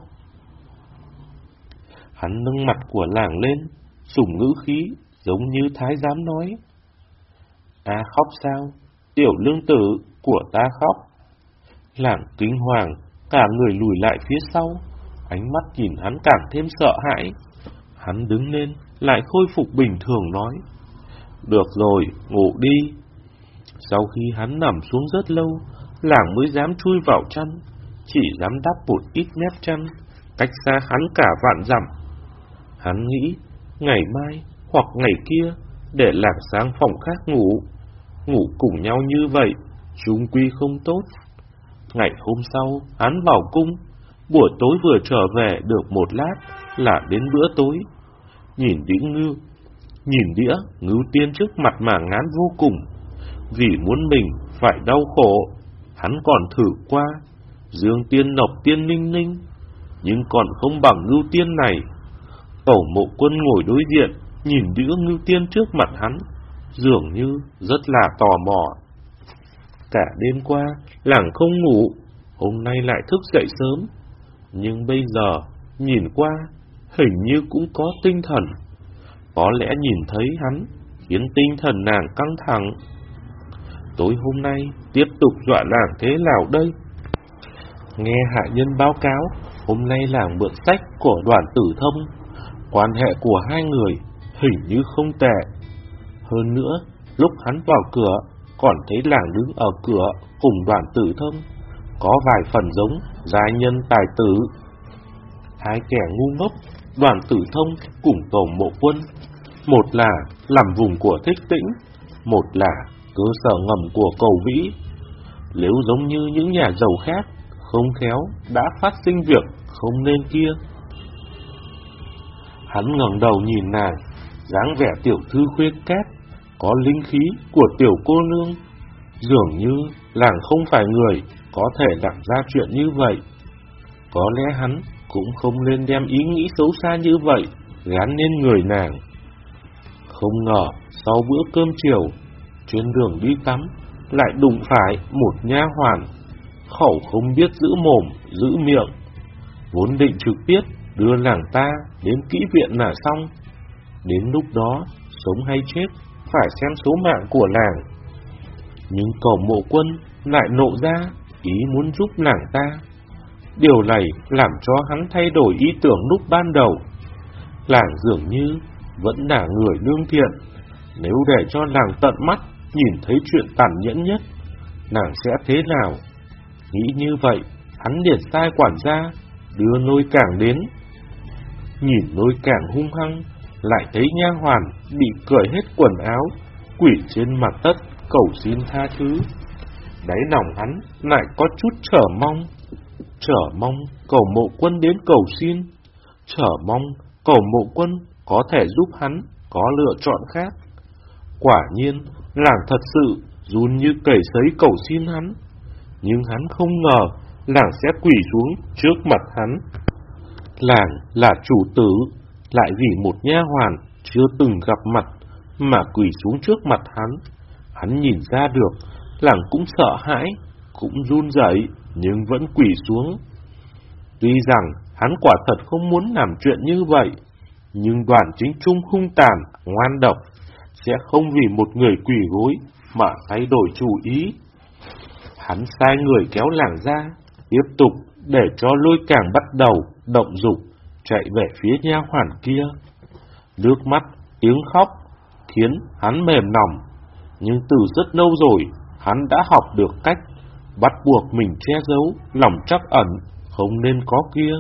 B: Hắn nâng mặt của làng lên, sủng ngữ khí giống như thái giám nói: "À khóc sao? Tiểu lương tử của ta khóc." Làng kinh hoàng, cả người lùi lại phía sau, ánh mắt nhìn hắn càng thêm sợ hãi. Hắn đứng lên, lại khôi phục bình thường nói: "Được rồi, ngủ đi." Sau khi hắn nằm xuống rất lâu, làng mới dám chui vào chăn, chỉ dám đắp một ít mép chăn, cách xa hắn cả vạn dặm. Hắn nghĩ, ngày mai hoặc ngày kia, để làng sang phòng khác ngủ. Ngủ cùng nhau như vậy, chung quy không tốt. Ngày hôm sau, hắn vào cung. Buổi tối vừa trở về được một lát là đến bữa tối. Nhìn đĩa ngưu, nhìn đĩa ngưu tiên trước mặt mà ngán vô cùng. Vì muốn mình phải đau khổ, hắn còn thử qua Dương Tiên Nộc Tiên Ninh Ninh, nhưng còn không bằng ngưu tiên này. Tổ Mộ Quân ngồi đối diện, nhìn đĩa ngưu tiên trước mặt hắn, dường như rất là tò mò. Cả đêm qua, làng không ngủ, hôm nay lại thức dậy sớm, nhưng bây giờ nhìn qua hình như cũng có tinh thần. Có lẽ nhìn thấy hắn khiến tinh thần nàng căng thẳng. Tối hôm nay tiếp tục dọa làng thế nào đây? Nghe hạ nhân báo cáo, hôm nay làng mượn sách của Đoàn Tử Thông, quan hệ của hai người hình như không tệ. Hơn nữa, lúc hắn vào cửa, còn thấy làng đứng ở cửa cùng Đoàn Tử Thông, có vài phần giống giai nhân tài tử. Hai kẻ ngu ngốc, Đoàn Tử Thông cùng Tổ Mộ Quân, một là làm vùng của Thích Tĩnh, một là cơ sở ngầm của Cẩu Vĩ. Nếu giống như những nhà giàu khác, không khéo đã phát sinh việc không nên kia. Hắn ngẩng đầu nhìn nàng, dáng vẻ tiểu thư khuê cát, có linh khí của tiểu cô nương, dường như làng không phải người có thể làm ra chuyện như vậy. Có lẽ hắn cũng không nên đem ý nghĩ xấu xa như vậy gán lên người nàng. Không ngờ sau bữa cơm chiều, trên đường đi tắm lại đụng phải một nha hoàn, khẩu không biết giữ mồm giữ miệng, vốn định trực tiếp đưa làng ta đến kỹ viện là xong. Đến lúc đó sống hay chết phải xem số mạng của làng. Nhưng Cẩu Mộ Quân lại nộ ra ý muốn giúp làng ta. Điều này làm cho hắn thay đổi ý tưởng lúc ban đầu. Làng dường như vẫn là người lương thiện, nếu để cho làng tận mắt nhìn thấy chuyện tàn nhẫn nhất, nàng sẽ thế nào? Nghĩ như vậy, hắn liền sai quản gia đưa Lôi Cảng đến. Nhìn Lôi Cảng hung hăng, lại thấy nha hoàn bị cởi hết quần áo, quỳ trên mặt đất cầu xin tha thứ. Đáy lòng hắn lại có chút chờ mong, chờ mong Cẩu Mộ Quân đến cầu xin, chờ mong Cẩu Mộ Quân có thể giúp hắn có lựa chọn khác. Quả nhiên, làng thật sự run như cầy sấy cầu xin hắn. nhưng hắn không ngờ làng sẽ quỳ xuống trước mặt hắn. Làng là chủ tử, lại vì một nha hoàn chưa từng gặp mặt mà quỳ xuống trước mặt hắn. Hắn nhìn ra được, làng cũng sợ hãi, cũng run rẩy nhưng vẫn quỳ xuống. Tuy rằng hắn quả thật không muốn làm chuyện như vậy, nhưng Đoàn Chính Trung hung tàn, ngoan độc, sẽ không vì một người quỳ gối mà thay đổi chủ ý. Hắn sai người kéo làng ra, tiếp tục để cho Lôi Càng bắt đầu động dục, chạy về phía nha hoàn kia. Nước mắt, tiếng khóc khiến hắn mềm lòng, nhưng từ rất lâu rồi hắn đã học được cách bắt buộc mình che giấu lòng trắc ẩn không nên có kia.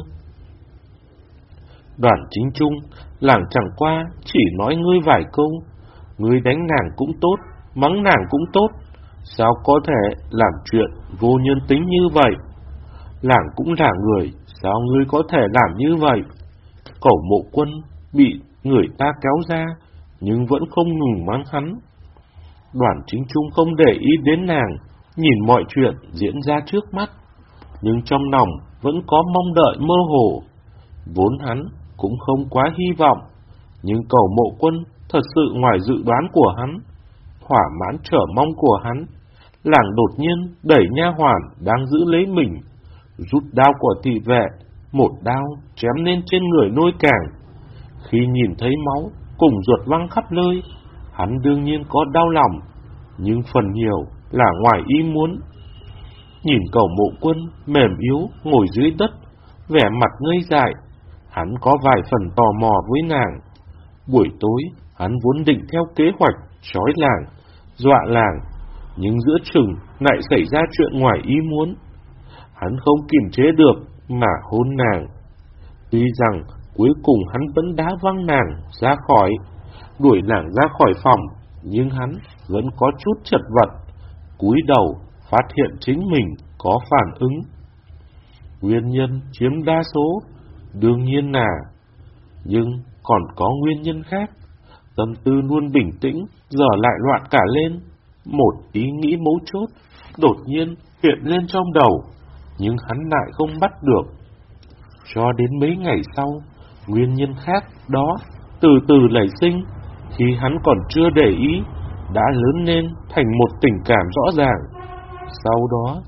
B: Đoàn Chính Trung, làng chẳng qua chỉ nói ngươi vài câu, ngươi đánh nàng cũng tốt, mắng nàng cũng tốt, sao có thể làm chuyện vô nhân tính như vậy? Làng cũng là người, sao ngươi có thể làm như vậy? Cẩu Mộ Quân bị người ta kéo ra, nhưng vẫn không ngừng mắng hắn. Đoàn Chính Trung không để ý đến nàng, nhìn mọi chuyện diễn ra trước mắt, nhưng trong lòng vẫn có mong đợi mơ hồ. Vốn hắn cũng không quá hy vọng, nhưng Cẩu Mộ Quân thật sự ngoài dự đoán của hắn. Thỏa mãn trở mong của hắn, làng đột nhiên đẩy nha hoàn đang giữ lấy mình, rút đao của thị vệ, một đao chém lên trên người Lôi Càng. Khi nhìn thấy máu cùng ruột văng khắp nơi, hắn đương nhiên có đau lòng, nhưng phần nhiều là ngoài ý muốn. Nhìn Cẩu Mộ Quân mềm yếu ngồi dưới đất, vẻ mặt ngây dại, hắn có vài phần tò mò với nàng. Buổi tối, hắn vốn định theo kế hoạch trói làng, dọa làng, nhưng giữa chừng lại xảy ra chuyện ngoài ý muốn. Hắn không kiềm chế được mà hôn nàng. Tuy rằng cuối cùng hắn vẫn đá văng nàng ra khỏi, đuổi nàng ra khỏi phòng, nhưng hắn vẫn có chút chật vật, cúi đầu phát hiện chính mình có phản ứng. Nguyên nhân chiếm đa số đương nhiên là, nhưng còn có nguyên nhân khác. Tâm tư luôn bình tĩnh, giờ lại loạn cả lên. Một ý nghĩ mấu chốt đột nhiên hiện lên trong đầu, nhưng hắn lại không bắt được. Cho đến mấy ngày sau, nguyên nhân khác đó từ từ nảy sinh, khi hắn còn chưa để ý, đã lớn lên thành một tình cảm rõ ràng. Sau đó,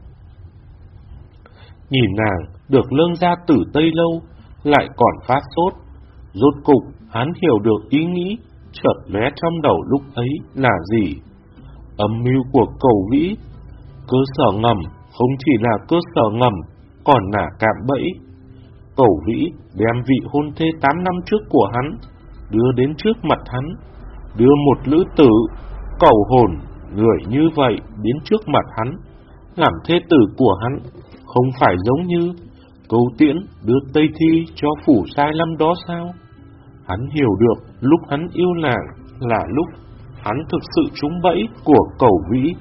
B: nhìn nàng được lương gia tử Tây Lâu, lại còn phát sốt. Rốt cục, hắn hiểu được ý nghĩ chợt lóe trong đầu lúc ấy là gì. Âm mưu của Cẩu Vĩ, cơ sở ngầm không chỉ là cơ sở ngầm, còn là cạm bẫy. Cẩu Vĩ đem vị hôn thê tám năm trước của hắn đưa đến trước mặt hắn, đưa một nữ tử cẩu hồn người như vậy đến trước mặt hắn, làm thê tử của hắn, không phải giống như Câu Tiễn đưa Tây Thi cho phủ sai lâm đó sao? Hắn hiểu được lúc hắn yêu nàng là lúc hắn thực sự trúng bẫy của Cẩu Vĩ.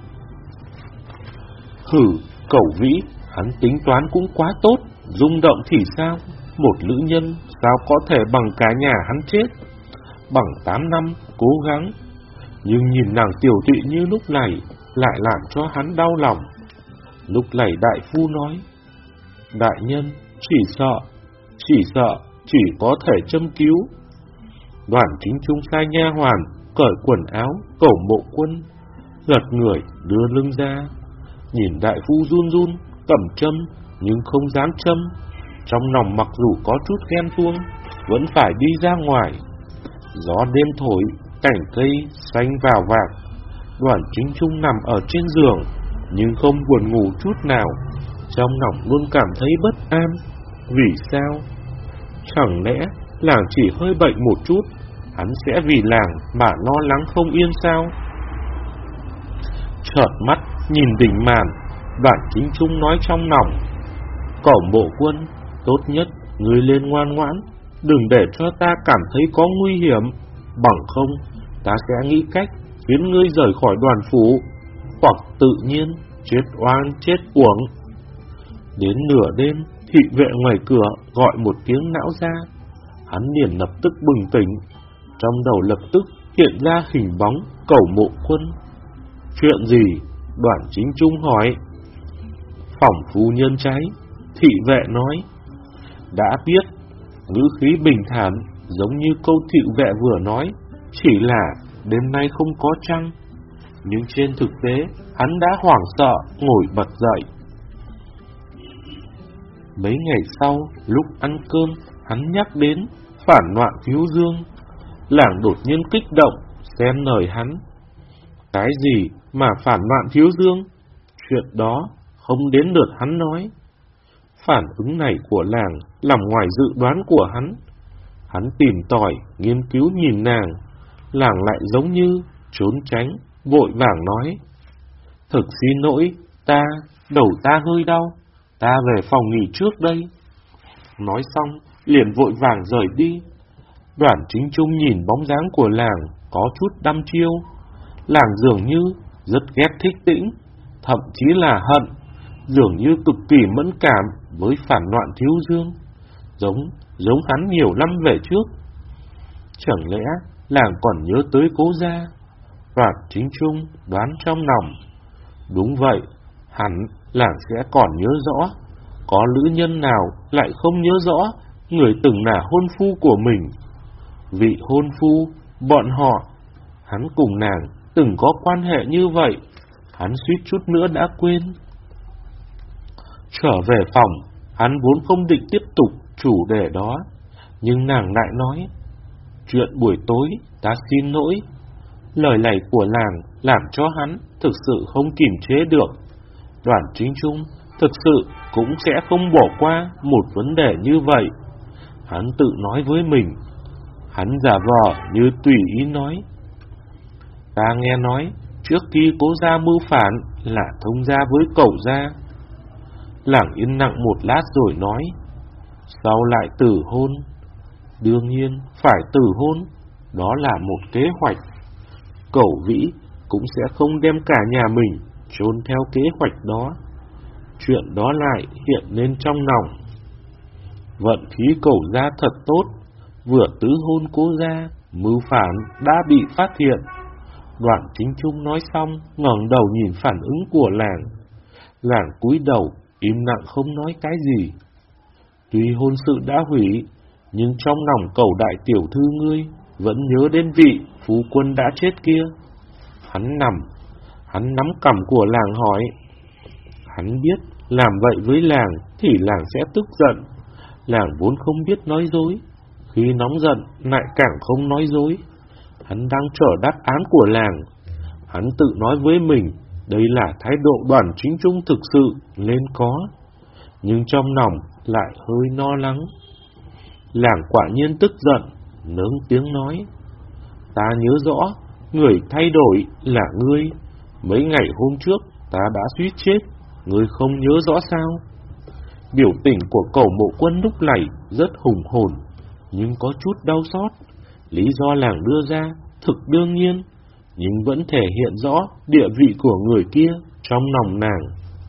B: Hử, Cẩu Vĩ, hắn tính toán cũng quá tốt, rung động thì sao? Một nữ nhân sao có thể bằng cả nhà hắn chết? Bằng tám năm cố gắng, nhưng nhìn nàng tiểu tụy như lúc này lại làm cho hắn đau lòng. Lúc này đại phu nói, đại nhân chỉ sợ, chỉ sợ chỉ có thể châm cứu. Đoàn Chính Trung sai nha hoàn cởi quần áo Cẩu Mộ Quân, lật người đưa lưng ra, nhìn đại phu run run cầm châm nhưng không dám châm. Trong lòng mặc dù có chút ghen tuông, vẫn phải đi ra ngoài. Gió đêm thổi, cảnh cây xanh vào vạc. Đoàn Chính Trung nằm ở trên giường, nhưng không buồn ngủ chút nào. Trong lòng luôn cảm thấy bất an. Vì sao? Chẳng lẽ làng chỉ hơi bệnh một chút, hắn sẽ vì làng mà lo lắng không yên sao? Chợt mắt nhìn đỉnh màn, Đoàn Chính Trung nói trong lòng, Cẩu Mộ Quân, tốt nhất ngươi lên ngoan ngoãn, đừng để cho ta cảm thấy có nguy hiểm, bằng không ta sẽ nghĩ cách khiến ngươi rời khỏi đoàn phủ, hoặc tự nhiên chết oan chết uổng. Đến nửa đêm, thị vệ ngoài cửa gọi một tiếng não ra, hắn liền lập tức bừng tỉnh, trong đầu lập tức hiện ra hình bóng Cẩu Mộ Quân. Chuyện gì? Đoàn Chính Trung hỏi. Phòng phu nhân cháy, thị vệ nói. Đã biết, ngữ khí bình thản, giống như câu thị vệ vừa nói, chỉ là đêm nay không có trăng. Nhưng trên thực tế, hắn đã hoảng sợ, ngồi bật dậy. Mấy ngày sau, lúc ăn cơm, hắn nhắc đến phản loạn Thiếu Dương. Làng đột nhiên kích động, xen lời hắn. Cái gì mà phản loạn Thiếu Dương? Chuyện đó không đến lượt hắn nói. Phản ứng này của làng nằm ngoài dự đoán của hắn. Hắn tìm tòi, nghiên cứu nhìn nàng. Làng lại giống như trốn tránh, vội vàng nói. Thực xin lỗi, ta, đầu ta hơi đau, ta về phòng nghỉ trước đây. Nói xong, liền vội vàng rời đi. Đoàn Chính Trung nhìn bóng dáng của làng, có chút đăm chiêu. Làng dường như rất ghét Thích Tĩnh, thậm chí là hận, dường như cực kỳ mẫn cảm với phản loạn Thiếu Dương, giống giống hắn nhiều năm về trước. Chẳng lẽ làng còn nhớ tới Cố gia? Đoàn Chính Trung đoán trong lòng. Đúng vậy, hẳn làng sẽ còn nhớ rõ. Có nữ nhân nào lại không nhớ rõ người từng là hôn phu của mình? Vị hôn phu, bọn họ, hắn cùng nàng từng có quan hệ như vậy, hắn suýt chút nữa đã quên. Trở về phòng, hắn vốn không định tiếp tục chủ đề đó, nhưng nàng lại nói, chuyện buổi tối, ta xin lỗi. Lời này của làng làm cho hắn thực sự không kiềm chế được. Đoàn Chính Trung thực sự cũng sẽ không bỏ qua một vấn đề như vậy. Hắn tự nói với mình, hắn giả vờ như tùy ý nói. Ta nghe nói, trước khi Cố gia mưu phản là thông gia với Cẩu gia. Làng yên lặng một lát rồi nói, sau lại tử hôn. Đương nhiên phải tử hôn, đó là một kế hoạch. Cẩu Vĩ cũng sẽ không đem cả nhà mình chôn theo kế hoạch đó. Chuyện đó lại hiện lên trong lòng. Vận khí Cẩu gia thật tốt, vừa tứ hôn Cố gia, mưu phản đã bị phát hiện. Đoàn Chính Trung nói xong, ngẩng đầu nhìn phản ứng của làng. Làng cúi đầu, im lặng không nói cái gì. Tuy hôn sự đã hủy, nhưng trong lòng Cẩu đại tiểu thư ngươi vẫn nhớ đến vị phú quân đã chết kia. Hắn nằm, hắn nắm cằm của làng hỏi. Hắn biết làm vậy với làng thì làng sẽ tức giận. Làng vốn không biết nói dối, khi nóng giận lại càng không nói dối. Hắn đang chờ đáp án của làng. Hắn tự nói với mình, đây là thái độ Đoàn Chính Trung thực sự nên có, nhưng trong lòng lại hơi lo lắng. Làng quả nhiên tức giận, lớn tiếng nói, ta nhớ rõ, người thay đổi là ngươi. Mấy ngày hôm trước ta đã suýt chết, ngươi không nhớ rõ sao? Biểu tình của Cẩu Mộ Quân lúc này rất hùng hồn, nhưng có chút đau xót. Lý do làng đưa ra thực đương nhiên, nhưng vẫn thể hiện rõ địa vị của người kia trong lòng nàng.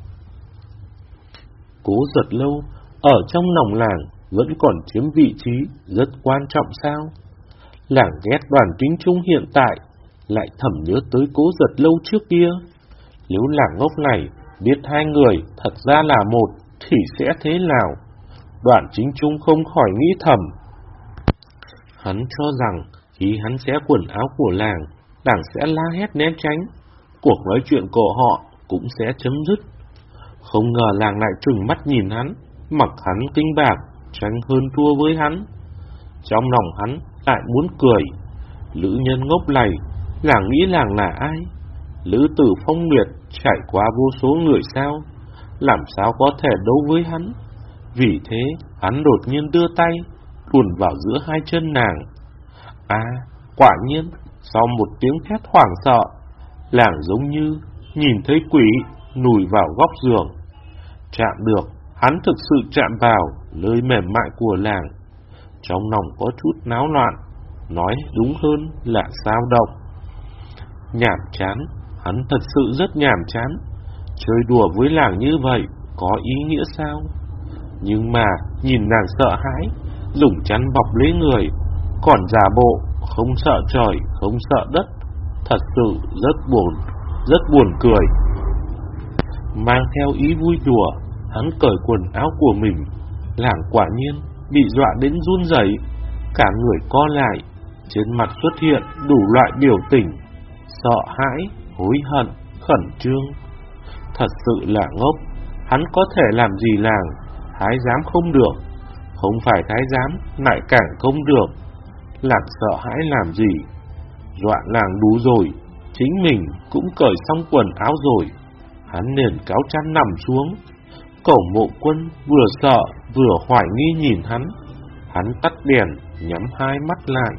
B: Cố Giật Lâu ở trong lòng làng vẫn còn chiếm vị trí rất quan trọng sao? Làng ghét Đoàn Chính Trung hiện tại, lại thầm nhớ tới Cố Giật Lâu trước kia. Nếu làng ngốc này biết hai người thật ra là một, thì sẽ thế nào? Đoàn Chính Trung không khỏi nghĩ thầm. Hắn cho rằng khi hắn xé quần áo của làng, làng sẽ la hét né tránh, cuộc nói chuyện của họ cũng sẽ chấm dứt. Không ngờ làng lại trừng mắt nhìn hắn, mặc hắn kinh bạc, tranh hơn thua với hắn. Trong lòng hắn lại muốn cười. Lữ nhân ngốc này, làng nghĩ làng là ai? Lữ tử Phong Nguyệt trải qua vô số người sao? Làm sao có thể đấu với hắn? Vì thế, hắn đột nhiên đưa tay, luồn vào giữa hai chân nàng. À, quả nhiên, sau một tiếng thét hoảng sợ, làng giống như nhìn thấy quỷ lùi vào góc giường. Chạm được, hắn thực sự chạm vào nơi mềm mại của làng. Trong lòng có chút náo loạn, nói đúng hơn là xao động. Nhàm chán, hắn thật sự rất nhàm chán. Chơi đùa với làng như vậy có ý nghĩa sao? Nhưng mà nhìn nàng sợ hãi, dùng chăn bọc lấy người, còn giả bộ không sợ trời, không sợ đất, thật sự rất buồn, rất buồn cười. Mang theo ý vui đùa, Hắn cởi quần áo của mình, Làng quả nhiên bị dọa đến run rẩy, cả người co lại, trên mặt xuất hiện đủ loại biểu tình: sợ hãi, hối hận, khẩn trương. Thật sự là ngốc, hắn có thể làm gì Làng? Thái giám không được, không phải thái giám lại càng không được. Làng sợ hãi làm gì? Dọa Làng đủ rồi, chính mình cũng cởi xong quần áo rồi. Hắn liền cáo chăn nằm xuống. Cẩu Mộ Quân vừa sợ vừa hoài nghi nhìn hắn. Hắn tắt đèn, nhắm hai mắt lại.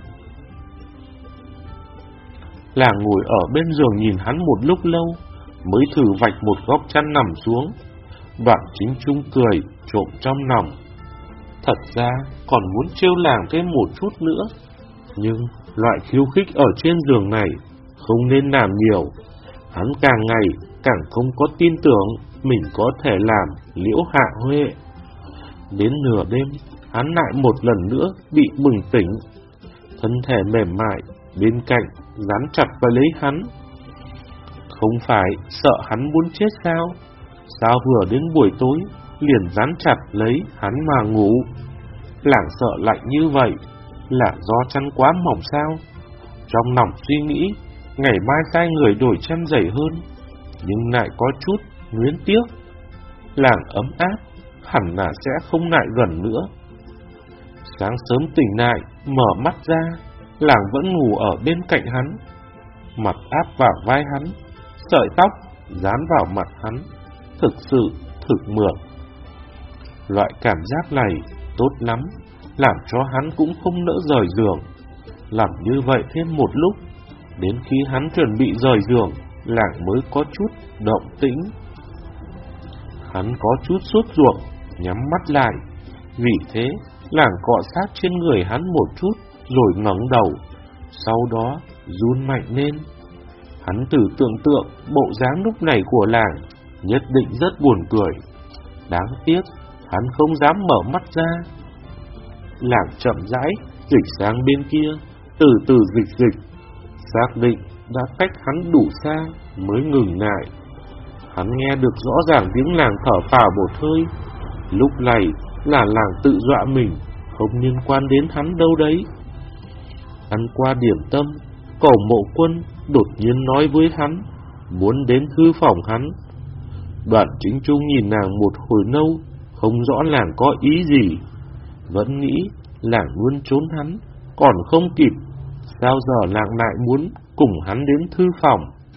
B: Làng ngồi ở bên giường nhìn hắn một lúc lâu, mới thử vạch một góc chăn nằm xuống. Đoạn Chính Trung cười trộm trong lòng. Thật ra còn muốn trêu Làng thêm một chút nữa, nhưng loại khiêu khích ở trên giường này không nên làm nhiều. Hắn càng ngày càng không có tin tưởng mình có thể làm Liễu Hạ Huệ. Đến nửa đêm, hắn lại một lần nữa bị bừng tỉnh. Thân thể mềm mại bên cạnh dán chặt vào lấy hắn. Không phải sợ hắn muốn chết sao? Sao vừa đến buổi tối liền dán chặt lấy hắn mà ngủ? Làng sợ lạnh như vậy là do chăn quá mỏng sao? Trong lòng suy nghĩ ngày mai sai người đổi chăn dày hơn, nhưng lại có chút luyến tiếc. Làng ấm áp, hẳn là sẽ không lại gần nữa. Sáng sớm tỉnh lại, mở mắt ra, Làng vẫn ngủ ở bên cạnh hắn, mặt áp vào vai hắn, sợi tóc dán vào mặt hắn, thực sự thực mượt. Loại cảm giác này tốt lắm, làm cho hắn cũng không nỡ rời giường. Làm như vậy thêm một lúc, đến khi hắn chuẩn bị rời giường, Làng mới có chút động tĩnh. Hắn có chút sốt ruột, nhắm mắt lại. Vì thế, Làng cọ sát trên người hắn một chút, rồi ngẩng đầu, sau đó run mạnh lên. Hắn tự tưởng tượng bộ dáng lúc này của Làng, nhất định rất buồn cười. Đáng tiếc, hắn không dám mở mắt ra. Làng chậm rãi dịch sang bên kia, từ từ dịch dịch, xác định đã cách hắn đủ xa mới ngừng lại. Hắn nghe được rõ ràng tiếng Làng thở phào một hơi. Lúc này là Làng tự dọa mình, không liên quan đến hắn đâu đấy. Ăn qua điểm tâm, Cẩu Mộ Quân đột nhiên nói với hắn muốn đến thư phòng hắn. Đoạn Chính Trung nhìn nàng một hồi lâu, không rõ Làng có ý gì, vẫn nghĩ Làng luôn trốn hắn, còn không kịp, sao giờ Làng lại muốn cùng hắn đến thư phòng.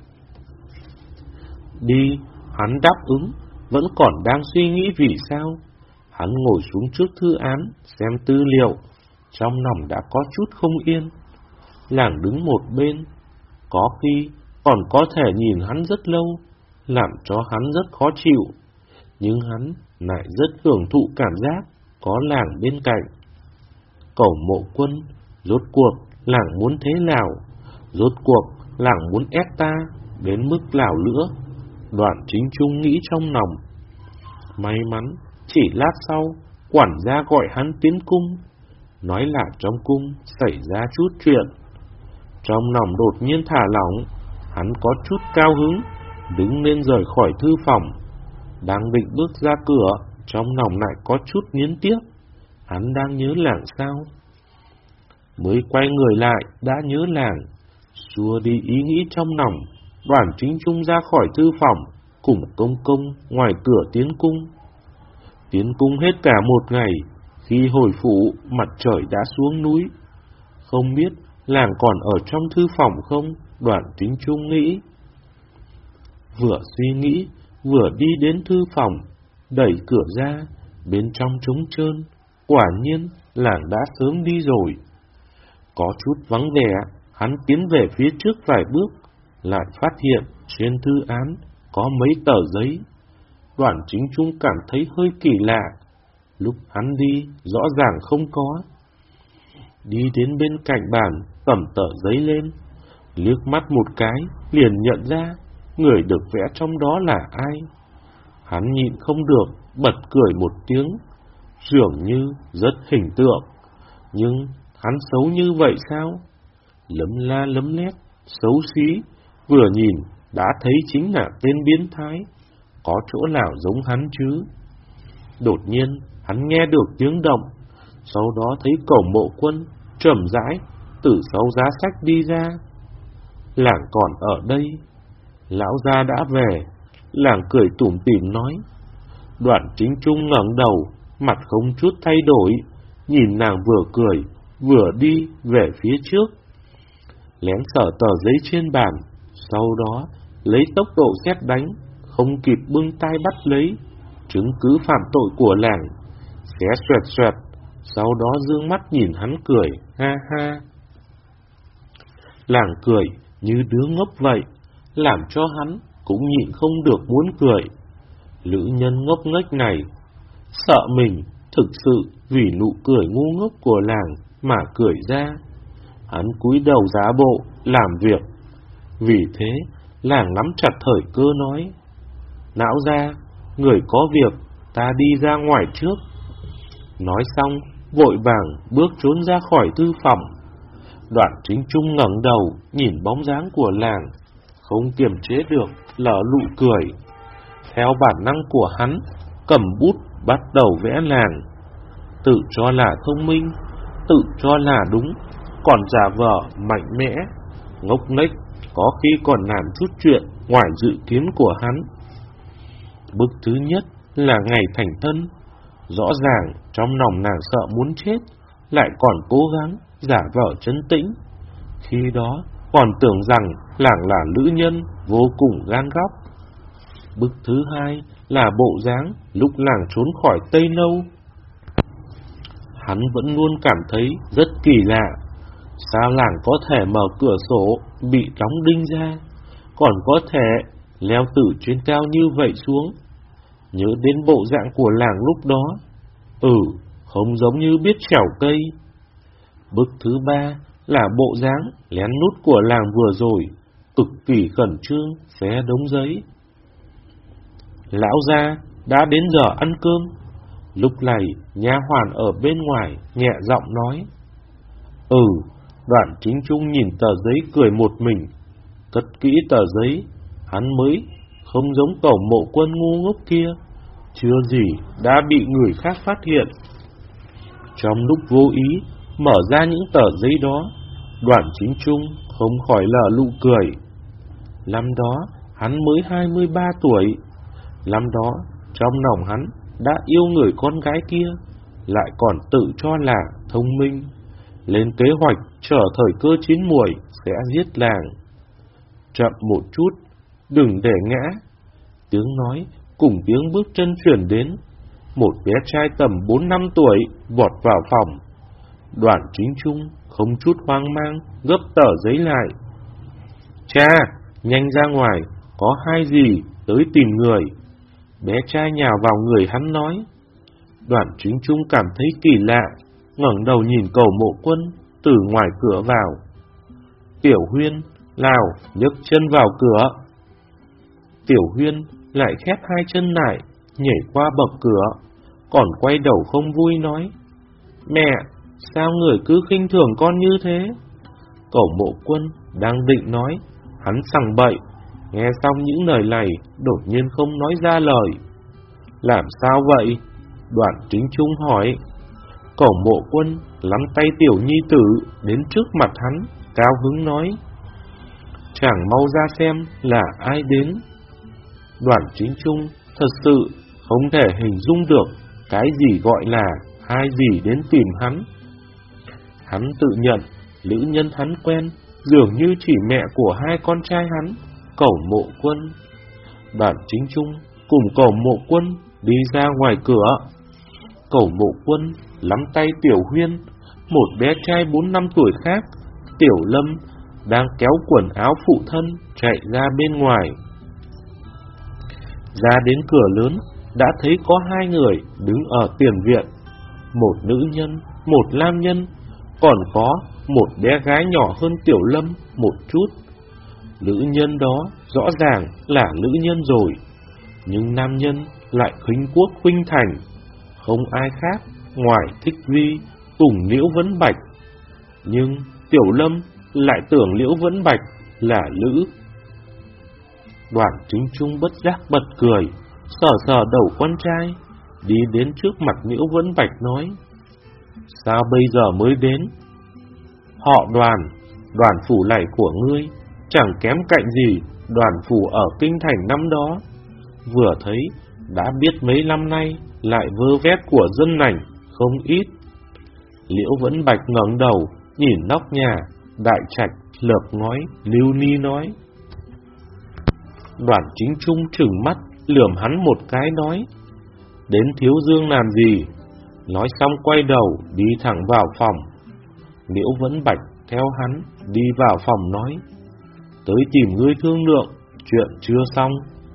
B: Đi, hắn đáp ứng, vẫn còn đang suy nghĩ vì sao. Hắn ngồi xuống trước thư án, xem tư liệu, trong lòng đã có chút không yên. Làng đứng một bên, có khi còn có thể nhìn hắn rất lâu, làm cho hắn rất khó chịu, nhưng hắn lại rất hưởng thụ cảm giác có Làng bên cạnh. Cẩu Mộ Quân, rốt cuộc Làng muốn thế nào? Rốt cuộc Làng muốn ép ta đến mức nào nữa? Đoạn Chính Trung nghĩ trong lòng. May mắn chỉ lát sau quản gia gọi hắn tiến cung, nói là trong cung xảy ra chút chuyện. Trong lòng đột nhiên thả lỏng, hắn có chút cao hứng, đứng lên rời khỏi thư phòng. Đang định bước ra cửa, trong lòng lại có chút niến tiếc. Hắn đang nhớ Làng sao? Mới quay người lại đã nhớ Làng, xua đi ý nghĩ trong lòng. Đoàn Chính Trung ra khỏi thư phòng, cùng công công ngoài cửa tiến cung. Tiến cung hết cả một ngày, khi hồi phủ mặt trời đã xuống núi. Không biết Làng còn ở trong thư phòng không? Đoàn Chính Trung nghĩ. Vừa suy nghĩ, vừa đi đến thư phòng, đẩy cửa ra, bên trong trống trơn. Quả nhiên Làng đã sớm đi rồi. Có chút vắng vẻ, hắn tiến về phía trước vài bước, lại phát hiện trên thư án có mấy tờ giấy. Đoàn Chính Trung cảm thấy hơi kỳ lạ. Lúc hắn đi, rõ ràng không có. Đi đến bên cạnh bàn, cầm tờ giấy lên, liếc mắt một cái, liền nhận ra người được vẽ trong đó là ai. Hắn nhịn không được, bật cười một tiếng, dường như rất hình tượng. Nhưng hắn xấu như vậy sao? Lấm la lấm lét, xấu xí, vừa nhìn đã thấy chính là tên biến thái. Có chỗ nào giống hắn chứ? Đột nhiên hắn nghe được tiếng động, sau đó thấy Cẩu Mộ Quân chậm rãi từ sau giá sách đi ra. Làng còn ở đây, lão gia đã về. Làng cười tủm tỉm nói. Đoạn Chính Trung ngẩng đầu, mặt không chút thay đổi, nhìn nàng vừa cười vừa đi về phía trước. Lén sở tờ giấy trên bàn, sau đó lấy tốc độ sét đánh, không kịp bưng tay bắt lấy chứng cứ phạm tội của làng, xé xoẹt xoẹt, sau đó dương mắt nhìn hắn cười ha ha. Làng cười như đứa ngốc vậy, làm cho hắn cũng nhịn không được muốn cười. Lữ nhân ngốc nghếch này sợ mình thực sự vì nụ cười ngu ngốc của làng mà cười ra. Hắn cúi đầu giả bộ làm việc. Vì thế làng nắm chặt thời cơ nói. Não ra, người có việc, ta đi ra ngoài trước. Nói xong vội vàng bước trốn ra khỏi thư phòng. Đoạn Chính Trung ngẩng đầu nhìn bóng dáng của làng, không kiềm chế được lở nụ cười. Theo bản năng của hắn, cầm bút bắt đầu vẽ làng. Tự cho là thông minh, tự cho là đúng, còn giả vờ mạnh mẽ, ngốc nghếch, có khi còn làm chút chuyện ngoài dự kiến của hắn. Bức thứ nhất là ngày thành thân. Rõ ràng trong lòng nàng sợ muốn chết, lại còn cố gắng giả vờ trấn tĩnh. Khi đó còn tưởng rằng làng là nữ nhân vô cùng gan góc. Bức thứ hai là bộ dáng lúc làng trốn khỏi Tây Nâu. Hắn vẫn luôn cảm thấy rất kỳ lạ. Sao làng có thể mở cửa sổ bị đóng đinh ra, còn có thể leo từ trên cao như vậy xuống? Nhớ đến bộ dạng của làng lúc đó, Ừ, không giống như biết trèo cây. Bức thứ ba là bộ dáng lén lút của làng vừa rồi, cực kỳ khẩn trương xé đống giấy. Lão gia, đã đến giờ ăn cơm. Lúc này nha hoàn ở bên ngoài nhẹ giọng nói. Ừ. Đoạn Chính Trung nhìn tờ giấy cười một mình, cất kỹ tờ giấy. Hắn mới không giống Cẩu Mộ Quân ngu ngốc kia, chưa gì đã bị người khác phát hiện. Trong lúc vô ý mở ra những tờ giấy đó, Đoạn Chính Trung không khỏi lờ nụ cười. Năm đó hắn mới hai mươi ba tuổi. Năm đó trong lòng hắn đã yêu người con gái kia, lại còn tự cho là thông minh, lên kế hoạch chờ thời cơ chín muồi sẽ giết làng. Chậm một chút, đừng để ngã. Tiếng nói cùng tiếng bước chân chuyển đến. Một bé trai tầm bốn năm tuổi vọt vào phòng. Đoạn Chính Trung không chút hoang mang gấp tờ giấy lại. Cha, nhanh ra ngoài, có hai gì tới tìm người. Bé trai nhào vào người hắn nói. Đoạn Chính Trung cảm thấy kỳ lạ, ngẩng đầu nhìn Cẩu Mộ Quân từ ngoài cửa vào. Tiểu Huyên, nào, nhấc chân vào cửa. Tiểu Huyên lại khép hai chân lại, nhảy qua bậc cửa, còn quay đầu không vui nói. Mẹ, sao người cứ khinh thường con như thế? Cẩu Mộ Quân đang định nói, hắn sằng bậy, nghe xong những lời này đột nhiên không nói ra lời. Làm sao vậy? Đoạn Chính Trung hỏi. Cẩu Mộ Quân nắm tay tiểu nhi tử đến trước mặt hắn, cao hứng nói. Chẳng mau ra xem là ai đến. Đoạn Chính Trung thật sự không thể hình dung được cái gì gọi là ai gì đến tìm hắn. Hắn tự nhận nữ nhân hắn quen dường như chỉ mẹ của hai con trai hắn, Cẩu Mộ Quân. Đoạn Chính Trung cùng Cẩu Mộ Quân đi ra ngoài cửa. Cẩu Mộ Quân nắm tay Tiểu Huyên, một bé trai bốn năm tuổi khác, Tiểu Lâm, đang kéo quần áo phụ thân chạy ra bên ngoài. Ra đến cửa lớn, đã thấy có hai người đứng ở tiền viện. Một nữ nhân, một nam nhân, còn có một bé gái nhỏ hơn Tiểu Lâm một chút. Nữ nhân đó rõ ràng là nữ nhân rồi, nhưng nam nhân lại khinh quốc khuynh thành, không ai khác ngoài Thích Vi cùng Liễu Vấn Bạch. Nhưng Tiểu Lâm lại tưởng Liễu Vấn Bạch là nữ. Đoạn Chính Trung bất giác bật cười, sờ sờ đầu con trai, đi đến trước mặt Liễu Vẫn Bạch nói: Sao bây giờ mới đến? Họ Đoàn, Đoàn phủ lạy của ngươi chẳng kém cạnh gì Đoàn phủ ở kinh thành năm đó. Vừa thấy đã biết mấy năm nay lại vơ vét của dân lành không ít. Liễu Vẫn Bạch ngẩng đầu nhìn nóc nhà đại trạch lợp ngói lưu ni nói. Đoàn Chính Trung trừng mắt lườm hắn một cái nói: Đến Thiếu Dương làm gì? Nói xong quay đầu đi thẳng vào phòng. Liễu Vẫn Bạch theo hắn đi vào phòng nói: Tới tìm ngươi thương lượng, chuyện chưa xong.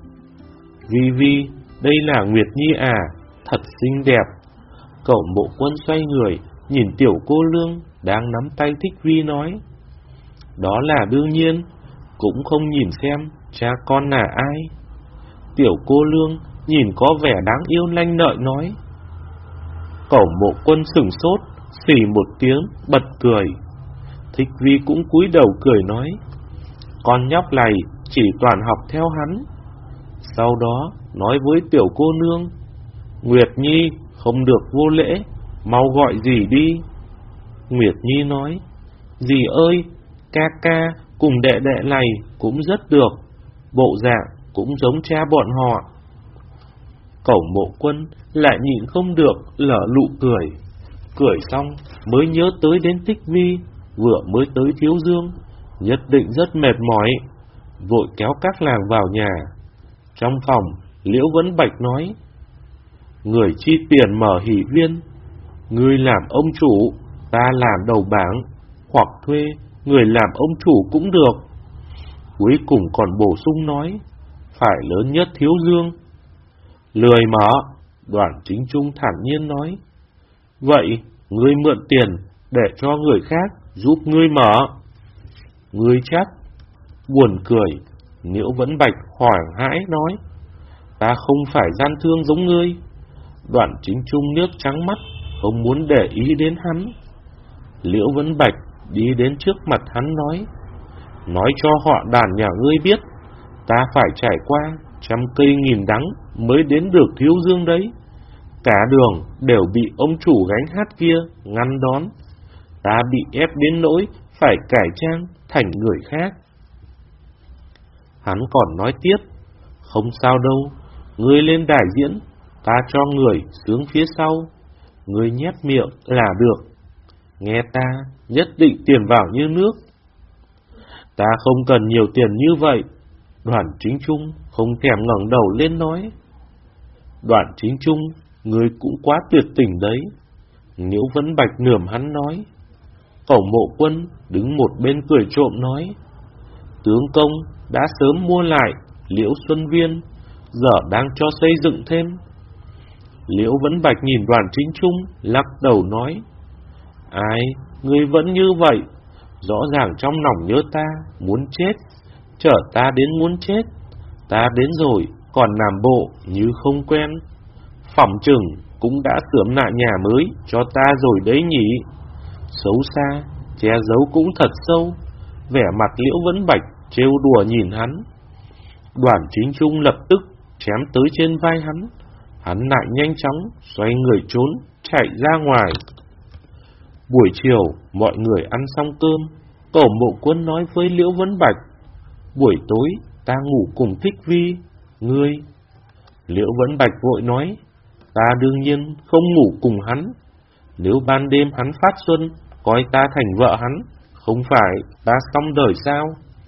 B: Vi Vi, đây là Nguyệt Nhi à, thật xinh đẹp. Cậu Mộ Quân xoay người nhìn tiểu cô nương đang nắm tay Thích Vi nói: Đó là đương nhiên, cũng không nhìn xem cha con là ai. Tiểu cô nương nhìn có vẻ đáng yêu lanh lợi nói. Cậu Mộ Quân sửng sốt, xì một tiếng bật cười. Thích Vi cũng cúi đầu cười nói: Con nhóc này chỉ toàn học theo hắn. Sau đó nói với tiểu cô nương: Nguyệt Nhi không được vô lễ, mau gọi dì đi. Nguyệt Nhi nói: Dì ơi, ca ca cùng đệ đệ này cũng rất được, bộ dạng cũng giống cha bọn họ. Cẩu Mộ Quân lại nhịn không được lở lụ cười. Cười xong mới nhớ tới đến Thích Vi vừa mới tới Thiếu Dương, nhất định rất mệt mỏi, vội kéo các nàng vào nhà. Trong phòng, Liễu Vẫn Bạch nói: Người chi tiền mở hỷ viên, ngươi làm ông chủ, ta làm đầu bảng, hoặc thuê người làm ông chủ cũng được. Cuối cùng còn bổ sung nói: Phải lớn nhất Thiếu Dương. Lười mở, Đoàn Chính Trung thản nhiên nói: Vậy ngươi mượn tiền để cho người khác giúp ngươi mở. Ngươi chắc? Buồn cười, Liễu Vẫn Bạch hoảng hãi nói: Ta không phải gian thương giống ngươi. Đoàn Chính Trung nước trắng mắt, không muốn để ý đến hắn. Liễu Vẫn Bạch đi đến trước mặt hắn nói: Nói cho họ Đàn nhà ngươi biết, ta phải trải qua trăm cây nghìn đắng mới đến được Thiếu Dương đấy. Cả đường đều bị ông chủ gánh hát kia ngăn đón. Ta bị ép đến nỗi phải cải trang thành người khác. Hắn còn nói tiếp: Không sao đâu, ngươi lên đài diễn, ta cho người sướng phía sau, ngươi nhét miệng là được. Nghe ta, nhất định tiền vào như nước. Ta không cần nhiều tiền như vậy. Đoàn Chính Trung không thèm ngẩng đầu lên nói. Đoàn Chính Trung, ngươi cũng quá tuyệt tình đấy. Liễu Vẫn Bạch nườm hắn nói. Cẩu Mộ Quân đứng một bên cười trộm nói: Tướng công đã sớm mua lại Liễu Xuân Viên, giờ đang cho xây dựng thêm. Liễu Vẫn Bạch nhìn Đoàn Chính Trung, lắc đầu nói: Ai, ngươi vẫn như vậy, rõ ràng trong lòng nhớ ta, muốn chết, chở ta đến muốn chết. Ta đến rồi, còn làm bộ như không quen. Phỏng chừng cũng đã sớm lại nhà mới cho ta rồi đấy nhỉ. Xấu xa, che giấu cũng thật sâu. Vẻ mặt Liễu Vẫn Bạch trêu đùa nhìn hắn. Đoàn Chính Trung lập tức chém tới trên vai hắn. Hắn lại nhanh chóng xoay người trốn, chạy ra ngoài. Buổi chiều, mọi người ăn xong cơm, Cẩu Mộ Quân nói với Liễu Vẫn Bạch: Buổi tối ta ngủ cùng Thích Vi, ngươi. Liễu Vẫn Bạch vội nói: Ta đương nhiên không ngủ cùng hắn. Nếu ban đêm hắn phát xuân, coi ta thành vợ hắn, không phải ta xong đời sao?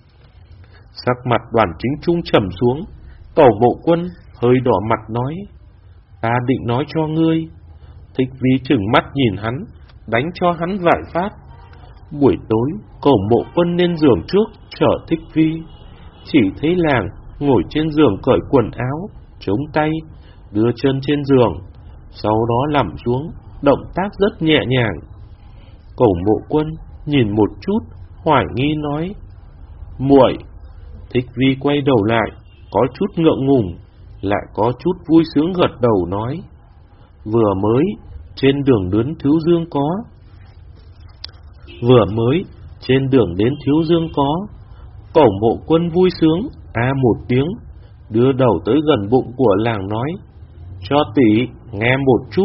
B: Sắc mặt Đoàn Chính Trung trầm xuống. Cẩu Mộ Quân hơi đỏ mặt nói: Ta định nói cho ngươi. Thích Vi trừng mắt nhìn hắn, đánh cho hắn vài phát. Buổi tối, Cẩu Mộ Quân lên giường trước chở Thích Vi. Chỉ thấy nàng ngồi trên giường cởi quần áo, chống tay, đưa chân trên giường, sau đó nằm xuống, động tác rất nhẹ nhàng. Cẩu Mộ Quân nhìn một chút, hoài nghi nói: Muội. Thích Vi quay đầu lại, có chút ngượng ngùng, lại có chút vui sướng gật đầu nói: Vừa mới trên đường đến Thiếu Dương có. Vừa mới trên đường đến Thiếu Dương có. Cẩu Mộ Quân vui sướng a một tiếng, đưa đầu tới gần bụng của làng nói: Cho tỷ nghe một chút.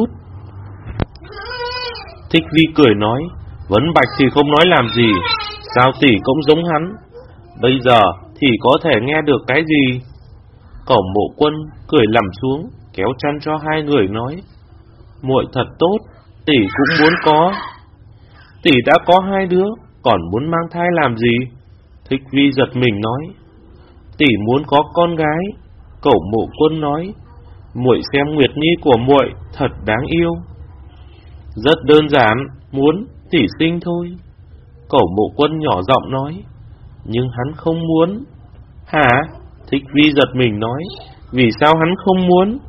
B: Thích Vi cười nói, Vấn Bạch thì không nói làm gì, sao tỷ cũng giống hắn, bây giờ thì có thể nghe được cái gì? Cẩu Mộ Quân cười lằm xuống, kéo chăn cho hai người nói, muội thật tốt, tỷ cũng muốn có. Tỷ đã có hai đứa, còn muốn mang thai làm gì? Thích Vi giật mình nói, tỷ muốn có con gái. Cẩu Mộ Quân nói, muội xem Nguyệt Nhi của muội thật đáng yêu. Rất đơn giản, muốn tỷ sinh thôi. Cẩu Mộ Quân nhỏ giọng nói, nhưng hắn không muốn. Hả? Thích Vi giật mình nói, vì sao hắn không muốn?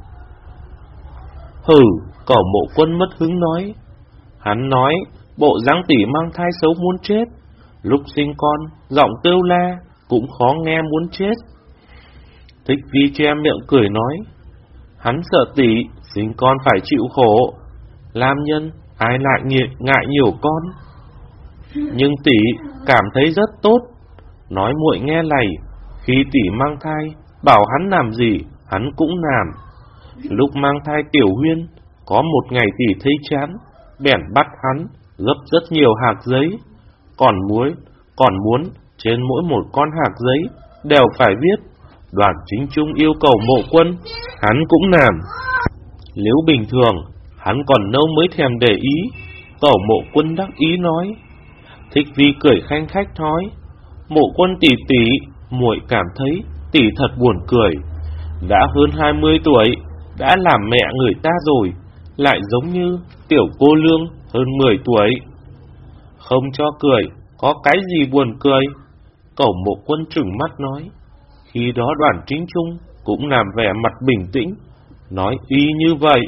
B: Hử, Cẩu Mộ Quân mất hứng nói, hắn nói bộ dáng tỷ mang thai xấu muốn chết, lúc sinh con giọng kêu la cũng khó nghe muốn chết. Thích Vi che miệng cười nói, hắn sợ tỷ sinh con phải chịu khổ, làm nhân ai lại ngại, ngại nhiều con. Nhưng tỷ cảm thấy rất tốt. Nói muội nghe này, khi tỷ mang thai, bảo hắn làm gì, hắn cũng làm. Lúc mang thai Tiểu Huyên, có một ngày tỷ thấy chán, bèn bắt hắn gấp rất nhiều hạt giấy. Còn muốn, còn muốn trên mỗi một con hạt giấy đều phải viết Đoàn Chính Trung yêu cầu Mộ Quân, hắn cũng làm. Nếu bình thường, hắn còn lâu mới thèm để ý. Cẩu Mộ Quân đắc ý nói. Thích Vi cười khanh khách nói, Mộ Quân tỷ tỷ, muội cảm thấy tỷ thật buồn cười. Đã hơn hai mươi tuổi, đã làm mẹ người ta rồi, lại giống như tiểu cô lương hơn mười tuổi. Không cho cười, có cái gì buồn cười? Cẩu Mộ Quân trừng mắt nói. Khi đó Đoàn Chính Trung cũng làm vẻ mặt bình tĩnh, nói y như vậy.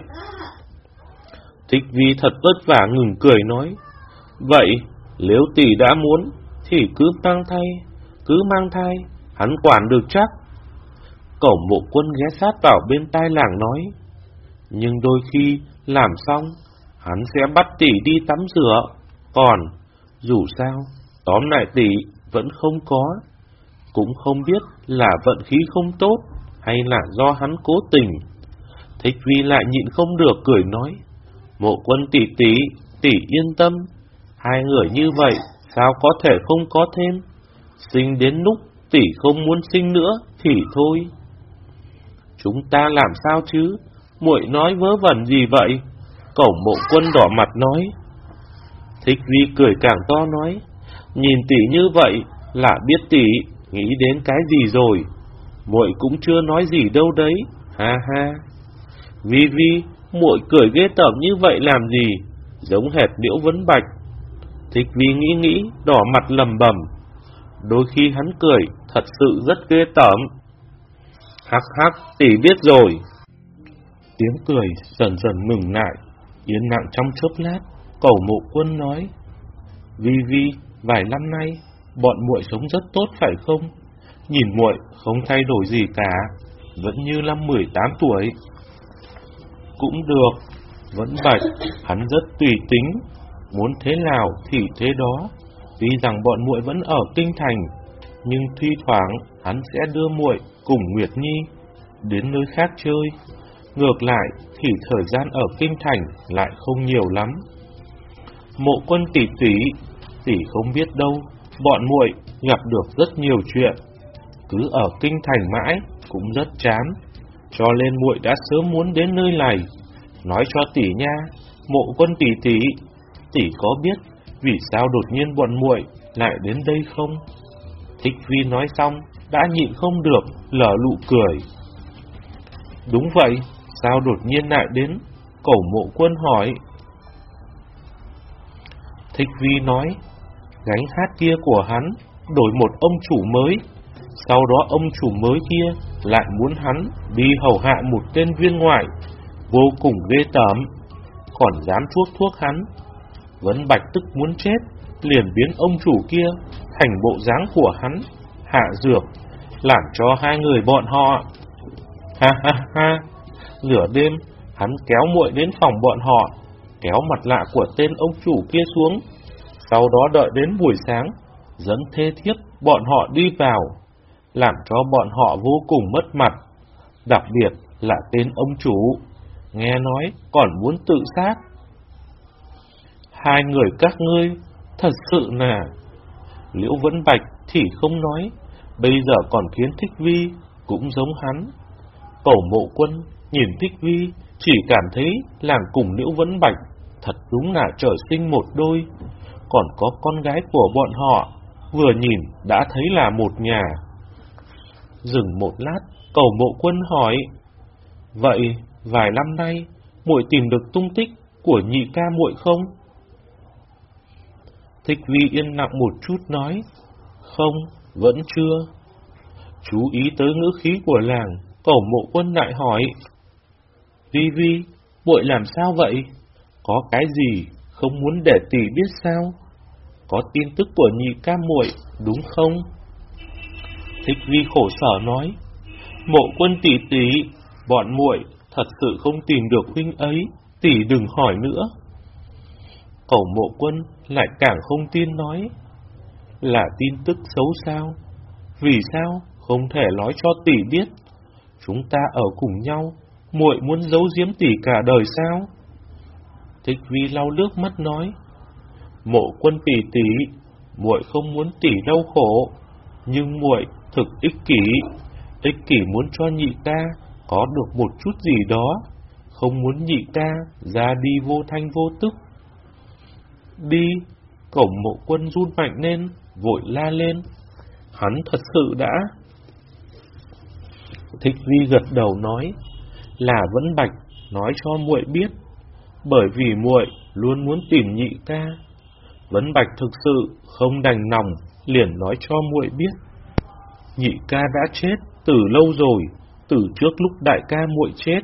B: Thích Vi thật vất vả ngừng cười nói, vậy nếu tỷ đã muốn thì cứ mang thai, cứ mang thai, hắn quản được chắc. Cẩu Mộ Quân ghé sát vào bên tai làng nói, nhưng đôi khi làm xong, hắn sẽ bắt tỷ đi tắm rửa, còn dù sao, tóm lại tỷ vẫn không có. Cũng không biết là vận khí không tốt hay là do hắn cố tình. Thích Vi lại nhịn không được cười nói, Mộ Quân tỷ tỷ, tỷ yên tâm, hai người như vậy sao có thể không có thêm. Sinh đến lúc tỷ không muốn sinh nữa thì thôi. Chúng ta làm sao chứ? Muội nói vớ vẩn gì vậy? Cẩu Mộ Quân đỏ mặt nói. Thích Vi cười càng to nói, nhìn tỷ như vậy là biết tỷ nghĩ đến cái gì rồi. Muội cũng chưa nói gì đâu đấy, ha ha. Vi Vi, muội cười ghê tởm như vậy làm gì? Giống hệt Liễu Vấn Bạch. Thích Vi nghĩ nghĩ, đỏ mặt lầm bầm. Đôi khi hắn cười thật sự rất ghê tởm. Hắc hắc, tỷ biết rồi. Tiếng cười dần dần ngừng lại, yên lặng trong chốc lát. Cẩu Mộ Quân nói, Vi Vi, vài năm nay bọn muội sống rất tốt phải không? Nhìn muội không thay đổi gì cả, vẫn như năm mười tám tuổi. Cũng được. Vấn Bạch, hắn rất tùy tính, muốn thế nào thì thế đó. Tuy rằng bọn muội vẫn ở kinh thành, nhưng thi thoảng hắn sẽ đưa muội cùng Nguyệt Nhi đến nơi khác chơi. Ngược lại thì thời gian ở kinh thành lại không nhiều lắm. Mộ Quân tỷ tỷ, tỷ không biết đâu, bọn muội gặp được rất nhiều chuyện, cứ ở kinh thành mãi cũng rất chán, cho nên muội đã sớm muốn đến nơi này. Nói cho tỷ nha, Mộ Quân tỷ tỷ, tỷ có biết vì sao đột nhiên bọn muội lại đến đây không? Thích Vi nói xong đã nhịn không được lở nụ cười. Đúng vậy, sao đột nhiên lại đến? Cẩu Mộ Quân hỏi. Thích Vi nói, gánh hát kia của hắn đổi một ông chủ mới, sau đó ông chủ mới kia lại muốn hắn đi hầu hạ một tên viên ngoại, vô cùng ghê tởm, còn dám chuốc thuốc hắn. Vấn Bạch tức muốn chết, liền biến ông chủ kia thành bộ dáng của hắn, hạ dược, làm cho hai người bọn họ. Ha ha ha, nửa đêm hắn kéo muội đến phòng bọn họ, kéo mặt lạ của tên ông chủ kia xuống, sau đó đợi đến buổi sáng, dẫn thê thiếp bọn họ đi vào, làm cho bọn họ vô cùng mất mặt, đặc biệt là tên ông chủ. nghe nói còn muốn tự sát. Hai người các ngươi thật sự là... Liễu Vẫn Bạch thì không nói, bây giờ còn khiến Thích Vi cũng giống hắn. Cẩu Mộ Quân nhìn Thích Vi chỉ cảm thấy làng cùng Liễu Vẫn Bạch thật đúng là trời sinh một đôi. Còn có con gái của bọn họ, vừa nhìn đã thấy là một nhà. Dừng một lát, Cẩu Mộ Quân hỏi: vậy vài năm nay muội tìm được tung tích của nhị ca muội không? Thích Vi yên lặng một chút nói: không, vẫn chưa. Chú ý tới ngữ khí của làng, Cẩu Mộ Quân lại hỏi: Vi Vi, muội làm sao vậy? Có cái gì không muốn để tỷ biết sao? Có tin tức của nhị ca muội đúng không? Thích Vi khổ sở nói: Mộ Quân tỷ tỷ, bọn muội thật sự không tìm được huynh ấy, tỷ đừng hỏi nữa. Cẩu Mộ Quân lại càng không tin nói: là tin tức xấu sao? Vì sao không thể nói cho tỷ biết? Chúng ta ở cùng nhau, muội muốn giấu giếm tỷ cả đời sao? Thích Vi lau nước mắt nói: Mộ Quân tỷ tỷ, muội không muốn tỷ đau khổ, nhưng muội thực ích kỷ, ích kỷ muốn cho nhị ca có được một chút gì đó, không muốn nhị ca ra đi vô thanh vô tức. Đi! Cẩu Mộ Quân run mạnh lên, vội la lên: hắn thật sự đã... Thích Vi gật đầu nói: là Vẫn Bạch nói cho muội biết, bởi vì muội luôn muốn tìm nhị ca. Vẫn Bạch thực sự không đành lòng, liền nói cho muội biết. Nhị ca đã chết từ lâu rồi, từ trước lúc đại ca muội chết.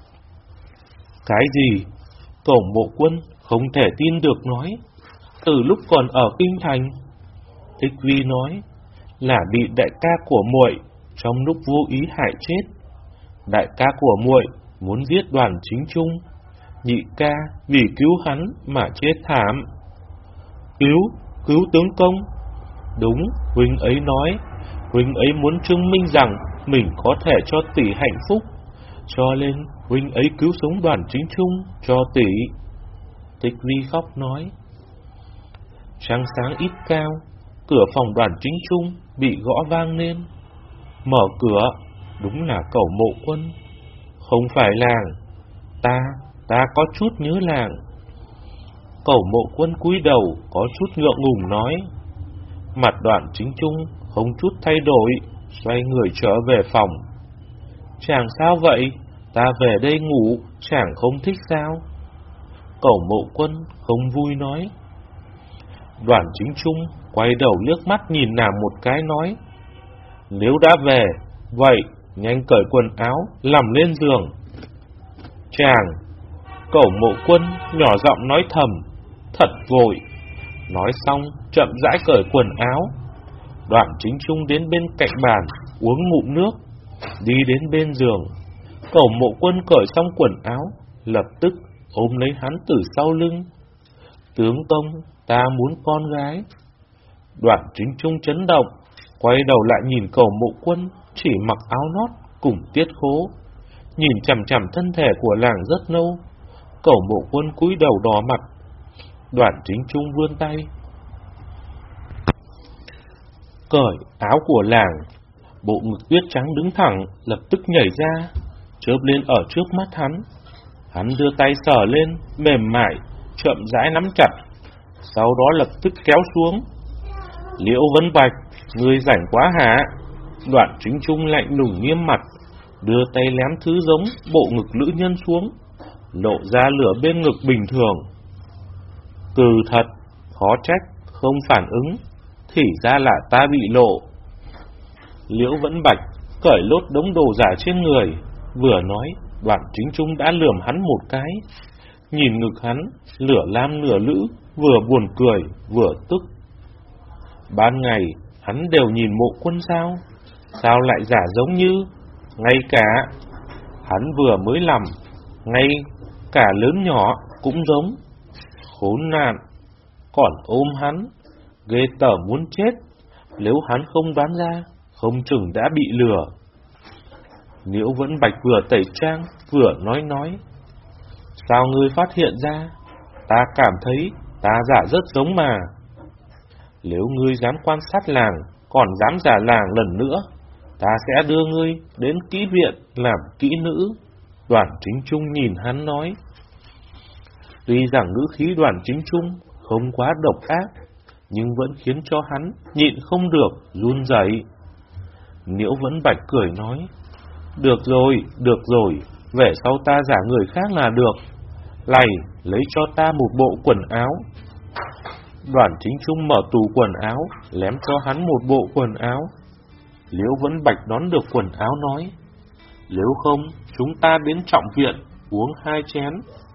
B: Cái gì? Cẩu Mộ Quân không thể tin được nói: từ lúc còn ở Kinh Thành. Thích Vi nói: là bị đại ca của muội trong lúc vô ý hại chết. Đại ca của muội muốn giết Đoàn Chính Trung, nhị ca vì cứu hắn mà chết thảm. Cứu, cứu tướng công? Đúng, huynh ấy nói, huynh ấy muốn chứng minh rằng mình có thể cho tỷ hạnh phúc, cho nên huynh ấy cứu sống Đoàn Chính Trung cho tỷ. Thích Vi khóc nói. Trăng sáng ít cao, cửa phòng Đoàn Chính Trung bị gõ vang lên. Mở cửa, đúng là Cẩu Mộ Quân. Không phải làng, ta, ta có chút nhớ làng. Cẩu Mộ Quân cúi đầu có chút ngượng ngùng nói. Mặt Đoàn Chính Trung không chút thay đổi, xoay người trở về phòng. Chàng sao vậy? Ta về đây ngủ, chàng không thích sao? Cẩu Mộ Quân không vui nói. Đoàn Chính Trung quay đầu liếc mắt nhìn nàng một cái nói. Nếu đã về, vậy nhanh cởi quần áo, nằm lên giường. Chàng! Cẩu Mộ Quân nhỏ giọng nói thầm, thật vội. Nói xong chậm rãi cởi quần áo. Đoàn Chính Trung đến bên cạnh bàn, uống ngụm nước, đi đến bên giường. Cẩu Mộ Quân cởi xong quần áo, lập tức ôm lấy hắn từ sau lưng. Tướng công, ta muốn con gái. Đoàn Chính Trung chấn động, quay đầu lại nhìn Cẩu Mộ Quân chỉ mặc áo lót cùng tiết khố, nhìn chằm chằm thân thể của làng rất lâu. Cẩu Mộ Quân cúi đầu đỏ mặt. Đoàn Chính Trung vươn tay cởi áo của làng, bộ ngực tuyết trắng đứng thẳng lập tức nhảy ra, chớp lên ở trước mắt hắn. Hắn đưa tay sờ lên, mềm mại, chậm rãi nắm chặt, sau đó lập tức kéo xuống. Liễu Vấn Bạch, ngươi rảnh quá hả? Đoàn Chính Trung lạnh lùng nghiêm mặt, đưa tay lém thứ giống bộ ngực nữ nhân xuống, lộ ra lửa bên ngực bình thường. Từ thật, khó trách, không phản ứng, thì ra là ta bị lộ. Liễu Vẫn Bạch cởi lốt đống đồ giả trên người, vừa nói, Đoàn Chính Trung đã lườm hắn một cái. Nhìn ngực hắn, lửa lam lửa lữ, vừa buồn cười, vừa tức. Ban ngày, hắn đều nhìn Mộ Quân sao? Sao lại giả giống như? Ngay cả, hắn vừa mới làm, ngay cả lớn nhỏ cũng giống. Khốn nạn, còn ôm hắn, ghê tởm muốn chết. Nếu hắn không đoán ra, không chừng đã bị lừa. Liễu Vẫn Bạch vừa tẩy trang, vừa nói nói. Sao ngươi phát hiện ra? Ta cảm thấy ta giả rất giống mà. Nếu ngươi dám quan sát làng, còn dám giả làng lần nữa, ta sẽ đưa ngươi đến kỹ viện làm kỹ nữ. Đoàn Chính Trung nhìn hắn nói. Tuy rằng ngữ khí Đoàn Chính Trung không quá độc ác, nhưng vẫn khiến cho hắn nhịn không được, run rẩy. Liễu Vẫn Bạch cười nói, được rồi, được rồi, về sau ta giả người khác là được. Này, lấy cho ta một bộ quần áo. Đoàn Chính Trung mở tủ quần áo, lém cho hắn một bộ quần áo. Liễu Vẫn Bạch đón được quần áo nói, nếu không, chúng ta đến Trọng Viện uống hai chén.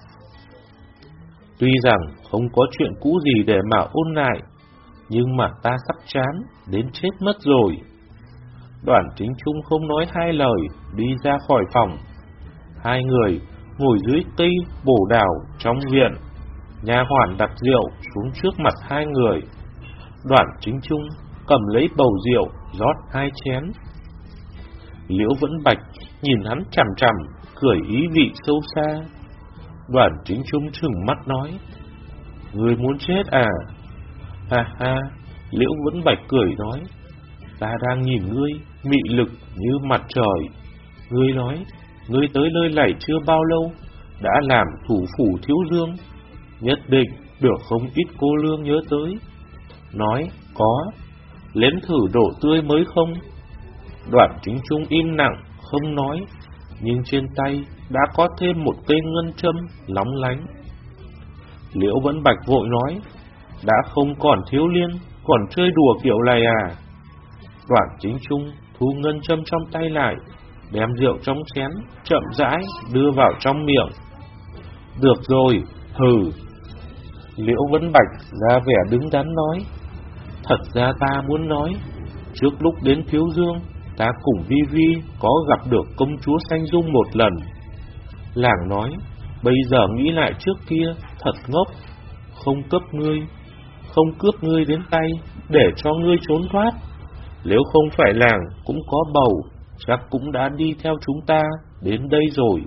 B: Tuy rằng không có chuyện cũ gì để mà ôn lại, nhưng mà ta sắp chán đến chết mất rồi. Đoàn Chính Trung không nói hai lời, đi ra khỏi phòng. Hai người ngồi dưới cây bồ đào trong viện. Nha hoàn đặt rượu xuống trước mặt hai người. Đoàn Chính Trung cầm lấy bầu rượu rót hai chén. Liễu Vẫn Bạch nhìn hắn chằm chằm, cười ý vị sâu xa. Đoàn Chính Trung trừng mắt nói, ngươi muốn chết à? Ha ha, Liễu Vẫn Bạch cười nói, ta đang nhìn ngươi mị lực như mặt trời. Ngươi nói, ngươi tới nơi này chưa bao lâu, đã làm thủ phủ thiếu dương, nhất định được không ít cô lương nhớ tới. Nói, có, nếm thử đổ tươi mới không? Đoàn Chính Trung im lặng, không nói, nhưng trên tay đã có thêm một cây ngân châm lóng lánh. Liễu Vẫn Bạch vội nói, đã không còn thiếu liên, còn chơi đùa kiểu này à? Đoàn Chính Trung thu ngân châm trong tay lại, đem rượu trong chén chậm rãi đưa vào trong miệng. Được rồi, hừ. Liễu Vẫn Bạch ra vẻ đứng đắn nói, thật ra ta muốn nói, trước lúc đến Thiếu Dương, ta cùng Vi Vi có gặp được công chúa Xanh Dung một lần. Làng nói, bây giờ nghĩ lại trước kia thật ngốc, không cấp ngươi, không cướp ngươi đến tay để cho ngươi trốn thoát. Nếu không phải làng cũng có bầu, chắc cũng đã đi theo chúng ta đến đây rồi.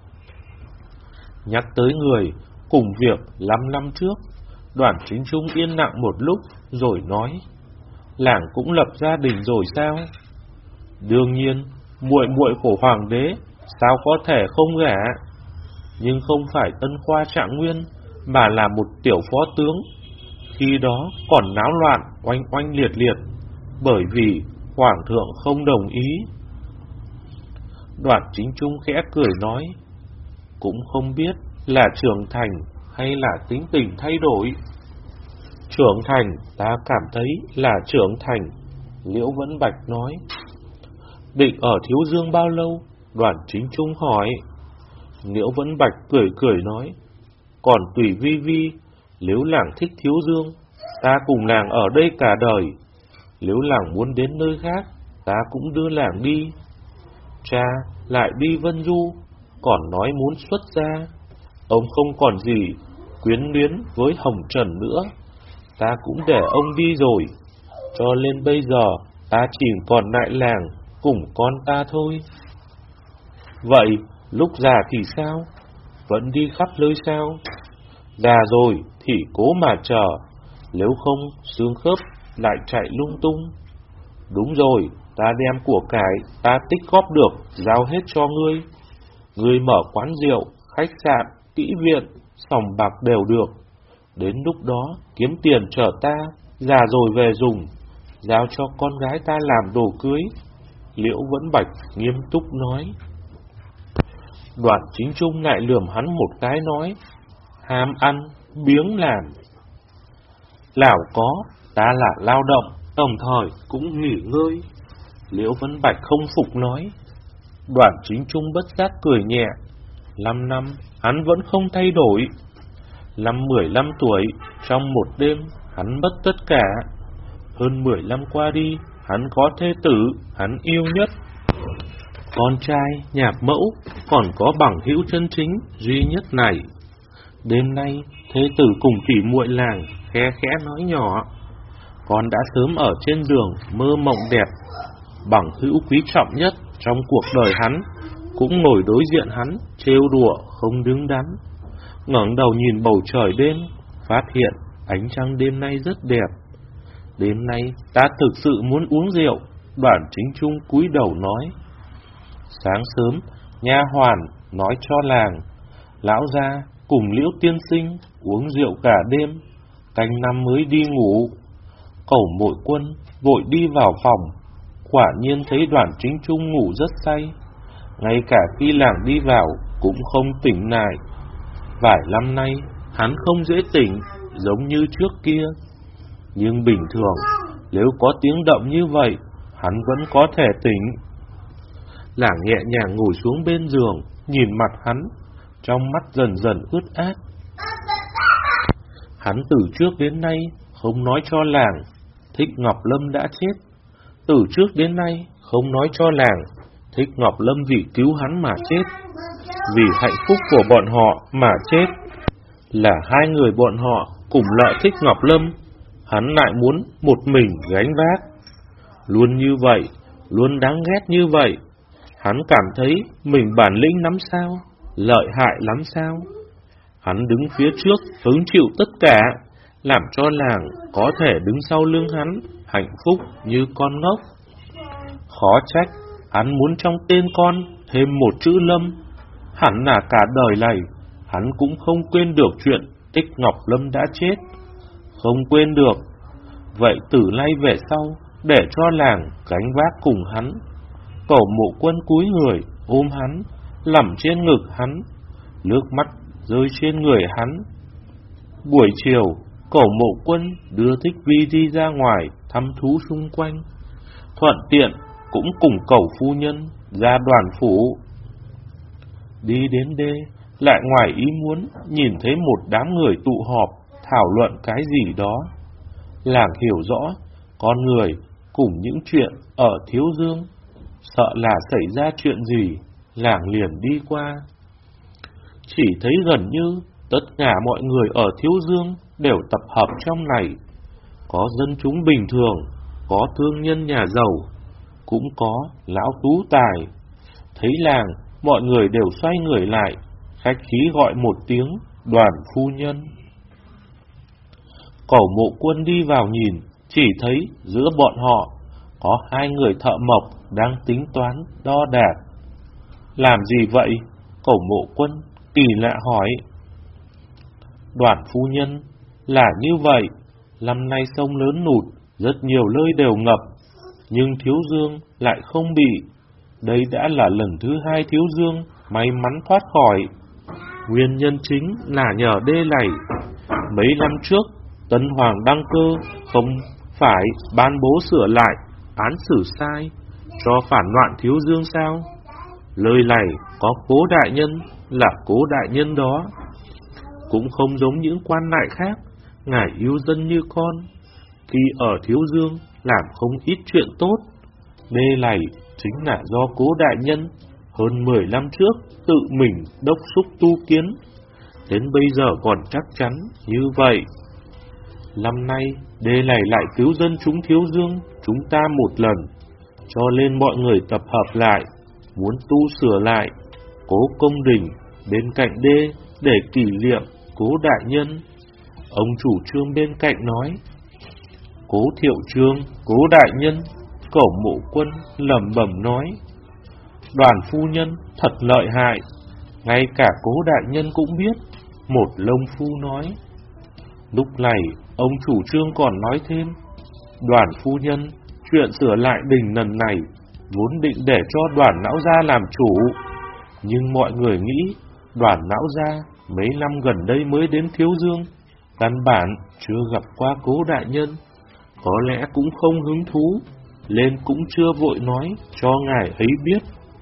B: Nhắc tới người cùng việc năm năm trước, Đoàn Chính Trung yên lặng một lúc rồi nói, làng cũng lập gia đình rồi sao? Đương nhiên, muội muội của hoàng đế sao có thể không gả? Nhưng không phải Tân Khoa Trạng Nguyên, mà là một tiểu phó tướng. Khi đó còn náo loạn oanh oanh liệt liệt, bởi vì hoàng thượng không đồng ý. Đoàn Chính Trung khẽ cười nói, cũng không biết là trưởng thành hay là tính tình thay đổi. Trưởng thành, ta cảm thấy là trưởng thành. Liễu Vẫn Bạch nói. Định ở Thiếu Dương bao lâu? Đoàn Chính Trung hỏi. Liễu Vẫn Bạch cười cười nói, còn tùy Vi Vi, nếu làng thích Thiếu Dương, ta cùng làng ở đây cả đời. Nếu làng muốn đến nơi khác, ta cũng đưa làng đi. Cha lại đi Vân Du, còn nói muốn xuất gia. Ông không còn gì quyến luyến với Hồng Trần nữa, ta cũng để ông đi rồi. Cho nên bây giờ ta chỉ còn lại làng cùng con ta thôi. Vậy lúc già thì sao? Vẫn đi khắp nơi sao? Già rồi thì cố mà chờ, nếu không xương khớp lại chạy lung tung. Đúng rồi, ta đem của cải ta tích góp được giao hết cho ngươi. Ngươi mở quán rượu, khách sạn, kỹ viện, sòng bạc đều được. Đến lúc đó kiếm tiền chở ta, già rồi về dùng, giao cho con gái ta làm đồ cưới. Liễu Vẫn Bạch nghiêm túc nói. Đoàn Chính Trung lại lườm hắn một cái nói, ham ăn, biếng làm. Lào có, ta là lao động, đồng thời cũng nghỉ ngơi. Liễu Vẫn Bạch không phục nói. Đoàn Chính Trung bất giác cười nhẹ. Năm năm, hắn vẫn không thay đổi. Năm mười lăm tuổi, trong một đêm, hắn mất tất cả. Hơn mười năm qua đi, hắn có thê tử, hắn yêu nhất. Con trai, nhạc mẫu, còn có bằng hữu chân chính, duy nhất này. Đêm nay, thê tử cùng tỉ muội làng, khe khẽ nói nhỏ. Con đã sớm ở trên giường, mơ mộng đẹp. Bằng hữu quý trọng nhất trong cuộc đời hắn, cũng ngồi đối diện hắn, trêu đùa không đứng đắn. ngẩng đầu nhìn bầu trời đêm, phát hiện ánh trăng đêm nay rất đẹp. Đêm nay ta thực sự muốn uống rượu. Đoàn Chính Trung cúi đầu nói. Sáng sớm, nha hoàn nói cho làng, lão gia cùng Liễu tiên sinh uống rượu cả đêm, canh năm mới đi ngủ. Cẩu Mội Quân vội đi vào phòng, quả nhiên thấy Đoàn Chính Trung ngủ rất say, ngay cả khi làng đi vào cũng không tỉnh lại. Vài năm nay hắn không dễ tỉnh giống như trước kia, nhưng bình thường nếu có tiếng động như vậy hắn vẫn có thể tỉnh. Làng nhẹ nhàng ngồi xuống bên giường, nhìn mặt hắn, trong mắt dần dần ướt át. Hắn từ trước đến nay không nói cho làng Thích Ngọc Lâm đã chết. Từ trước đến nay không nói cho làng Thích Ngọc Lâm vì cứu hắn mà chết, vì hạnh phúc của bọn họ mà chết. Là hai người bọn họ cùng lợi Thích Ngọc Lâm, hắn lại muốn một mình gánh vác. Luôn như vậy, luôn đáng ghét như vậy. Hắn cảm thấy mình bản lĩnh lắm sao, lợi hại lắm sao. Hắn đứng phía trước hứng chịu tất cả, làm cho làng có thể đứng sau lưng hắn, hạnh phúc như con ngốc. Khó trách hắn muốn trong tên con thêm một chữ Lâm. Hẳn là cả đời này hắn cũng không quên được chuyện Thích Ngọc Lâm đã chết. Không quên được. Vậy từ nay về sau, để cho làng gánh vác cùng hắn. Cẩu Mộ Quân cúi người ôm hắn, nằm trên ngực hắn, nước mắt rơi trên người hắn. Buổi chiều, Cẩu Mộ Quân đưa Thích Vi đi ra ngoài thăm thú xung quanh, thuận tiện cũng cùng Cẩu phu nhân ra Đoàn phủ. Đi đến đê, lại ngoài ý muốn nhìn thấy một đám người tụ họp thảo luận cái gì đó. Làng hiểu rõ con người cùng những chuyện ở Thiếu Dương, sợ là xảy ra chuyện gì, làng liền đi qua. Chỉ thấy gần như tất cả mọi người ở Thiếu Dương đều tập hợp trong này. Có dân chúng bình thường, có thương nhân nhà giàu, cũng có lão tú tài. Thấy làng, mọi người đều xoay người lại, khách khí gọi một tiếng Đoàn phu nhân. Cẩu Mộ Quân đi vào nhìn, chỉ thấy giữa bọn họ có hai người thợ mộc đang tính toán đo đạc. Làm gì vậy? Cẩu Mộ Quân kỳ lạ hỏi. Đoàn phu nhân, là như vậy, năm nay sông lớn nụt, rất nhiều nơi đều ngập, nhưng Thiếu Dương lại không bị. Đây đã là lần thứ hai Thiếu Dương may mắn thoát khỏi. Nguyên nhân chính là nhờ đê này. Mấy năm trước, Tân Hoàng đăng cơ không phải ban bố sửa lại án xử sai cho phản loạn Thiếu Dương sao? Lời này có Cố đại nhân là Cố đại nhân đó. Cũng không giống những quan lại khác, ngài yêu dân như con. Khi ở Thiếu Dương làm không ít chuyện tốt. Đê này chính là do Cố đại nhân hơn mười năm trước tự mình đốc thúc tu kiến, đến bây giờ còn chắc chắn như vậy. Năm nay đê này lại cứu dân chúng Thiếu Dương chúng ta một lần, cho nên mọi người tập hợp lại, muốn tu sửa lại Cố công đình bên cạnh đê để kỷ niệm Cố đại nhân. Ông chủ trương bên cạnh nói. Cố Thiệu Trương, Cố đại nhân. Cẩu Mộ Quân lẩm bẩm nói. Đoàn phu nhân thật lợi hại, ngay cả Cố đại nhân cũng biết. Một lông phu nói. Lúc này ông chủ trương còn nói thêm. Đoàn phu nhân, chuyện sửa lại đình lần này vốn định để cho Đoàn lão gia làm chủ, nhưng mọi người nghĩ Đoàn lão gia mấy năm gần đây mới đến Thiếu Dương, căn bản chưa gặp qua Cố đại nhân, có lẽ cũng không hứng thú, nên cũng chưa vội nói cho ngài ấy biết.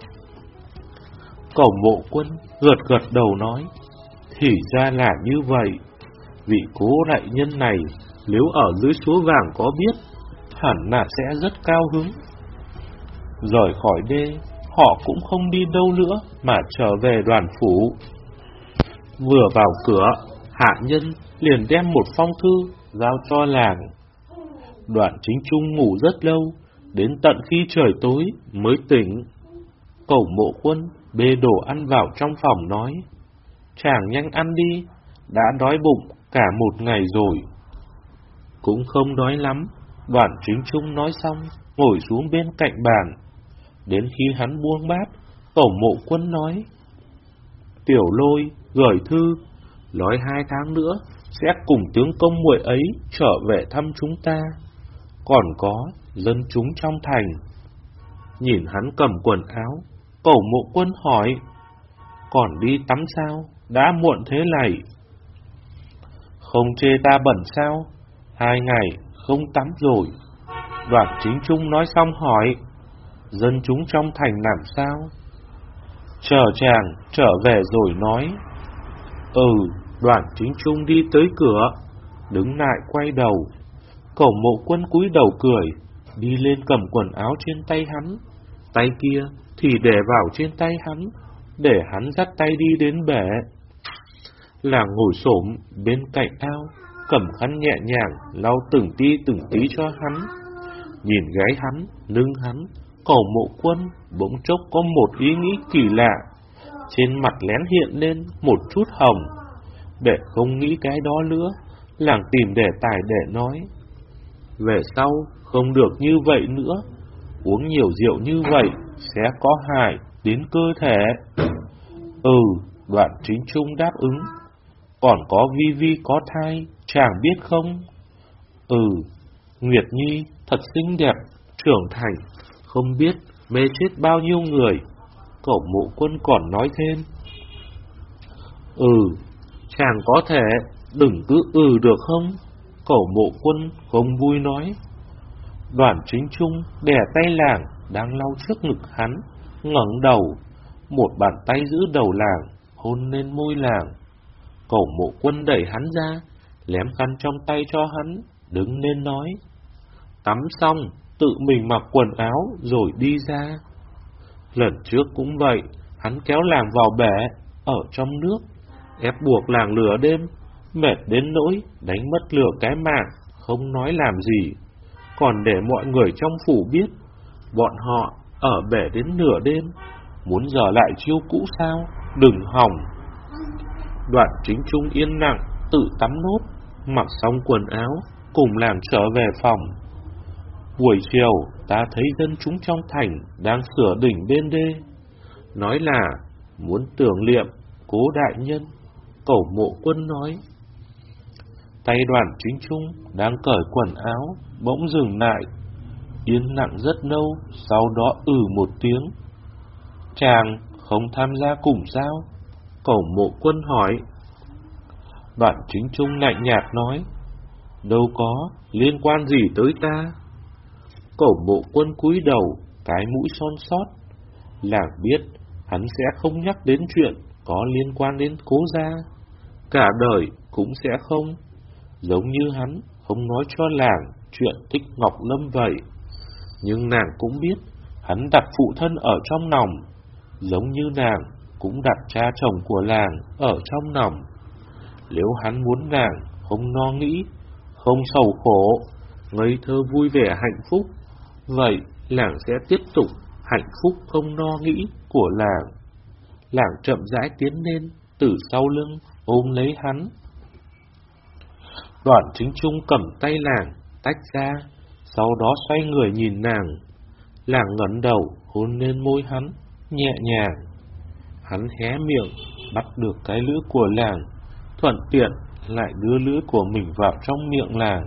B: Cẩu Mộ Quân gật gật đầu nói. Thì ra là như vậy. Vị Cố đại nhân này nếu ở dưới số vàng có biết, hẳn là sẽ rất cao hứng. Rời khỏi đê, họ cũng không đi đâu nữa mà trở về Đoàn phủ. Vừa vào cửa, hạ nhân liền đem một phong thư giao cho làng. Đoàn Chính Trung ngủ rất lâu, đến tận khi trời tối mới tỉnh. Cẩu Mộ Quân bê đồ ăn vào trong phòng nói. chàng nhanh ăn đi, đã đói bụng cả một ngày rồi. Cũng không đói lắm, Đoàn Chính Trung nói xong, ngồi xuống bên cạnh bàn. Đến khi hắn buông bát, Cẩu Mộ Quân nói: Tiểu Lôi gửi thư, nói hai tháng nữa sẽ cùng tướng công muội ấy trở về thăm chúng ta. Còn có dân chúng trong thành. Nhìn hắn cầm quần áo, Cẩu Mộ Quân hỏi: Còn đi tắm sao? Đã muộn thế này. Không chê ta bẩn sao? Hai ngày không tắm rồi. Đoàn Chính Trung nói xong hỏi: Dân chúng trong thành làm sao? Chờ chàng trở về rồi nói. Ừ. Đoàn Chính Trung đi tới cửa, đứng lại quay đầu. Cẩu Mộ Quân cúi đầu cười, đi lên cầm quần áo trên tay hắn, tay kia thì để vào trên tay hắn, để hắn dắt tay đi đến bể. Làng ngồi xổm bên cạnh ao, cầm khăn nhẹ nhàng lau từng tí từng tí cho hắn. Nhìn gáy hắn, lưng hắn, Cẩu Mộ Quân bỗng chốc có một ý nghĩ kỳ lạ, trên mặt lén hiện lên một chút hồng. Để không nghĩ cái đó nữa, làng tìm đề tài để nói. Về sau không được như vậy nữa, uống nhiều rượu như vậy sẽ có hại đến cơ thể. Ừ. Đoàn Chính Trung đáp ứng. Còn có Vi Vi có thai, chàng biết không? Ừ. Nguyệt Nhi thật xinh đẹp, trưởng thành, không biết mê chết bao nhiêu người. Cẩu Mộ Quân còn nói thêm. Ừ. Chàng có thể đừng cứ ừ được không? Cẩu Mộ Quân không vui nói. Đoàn Chính Trung đè tay làng đang lau trước ngực hắn, ngẩng đầu, một bàn tay giữ đầu làng, hôn lên môi làng. Cẩu Mộ Quân đẩy hắn ra, lém khăn trong tay cho hắn, đứng lên nói. Tắm xong, tự mình mặc quần áo rồi đi ra. Lần trước cũng vậy, hắn kéo làng vào bể, ở trong nước, ép buộc làng lửa đêm, mệt đến nỗi đánh mất lửa cái mạng, không nói làm gì. Còn để mọi người trong phủ biết, bọn họ ở bể đến nửa đêm, muốn dở lại chiêu cũ sao, đừng hỏng. Đoàn Chính Trung yên lặng, tự tắm nốt, mặc xong quần áo, cùng làng trở về phòng. Buổi chiều, ta thấy dân chúng trong thành đang sửa đỉnh bên đê, nói là muốn tưởng niệm cố đại nhân. Cẩu Mộ Quân nói. Tay Đoàn Chính Trung đang cởi quần áo, bỗng dừng lại, yên lặng rất lâu, sau đó ừ một tiếng. Chàng không tham gia cùng sao? Cẩu Mộ Quân hỏi. Đoàn Chính Trung lạnh nhạt nói. Đâu có liên quan gì tới ta. Cẩu Mộ Quân cúi đầu, cái mũi son sót. Làng biết hắn sẽ không nhắc đến chuyện có liên quan đến Cố gia, cả đời cũng sẽ không. Giống như hắn không nói cho làng chuyện Thích Ngọc Lâm vậy. Nhưng nàng cũng biết hắn đặt phụ thân ở trong lòng, giống như nàng cũng đặt cha chồng của làng ở trong lòng. Nếu hắn muốn nàng không lo nghĩ, không sầu khổ, ngây thơ vui vẻ hạnh phúc, vậy làng sẽ tiếp tục hạnh phúc không lo nghĩ của làng. Làng chậm rãi tiến lên, từ sau lưng ôm lấy hắn. Đoàn Chính Trung cầm tay làng tách ra, sau đó xoay người nhìn nàng. Làng ngẩng đầu hôn lên môi hắn, nhẹ nhàng. Hắn hé miệng, bắt được cái lưỡi của làng, thuận tiện lại đưa lưỡi của mình vào trong miệng làng.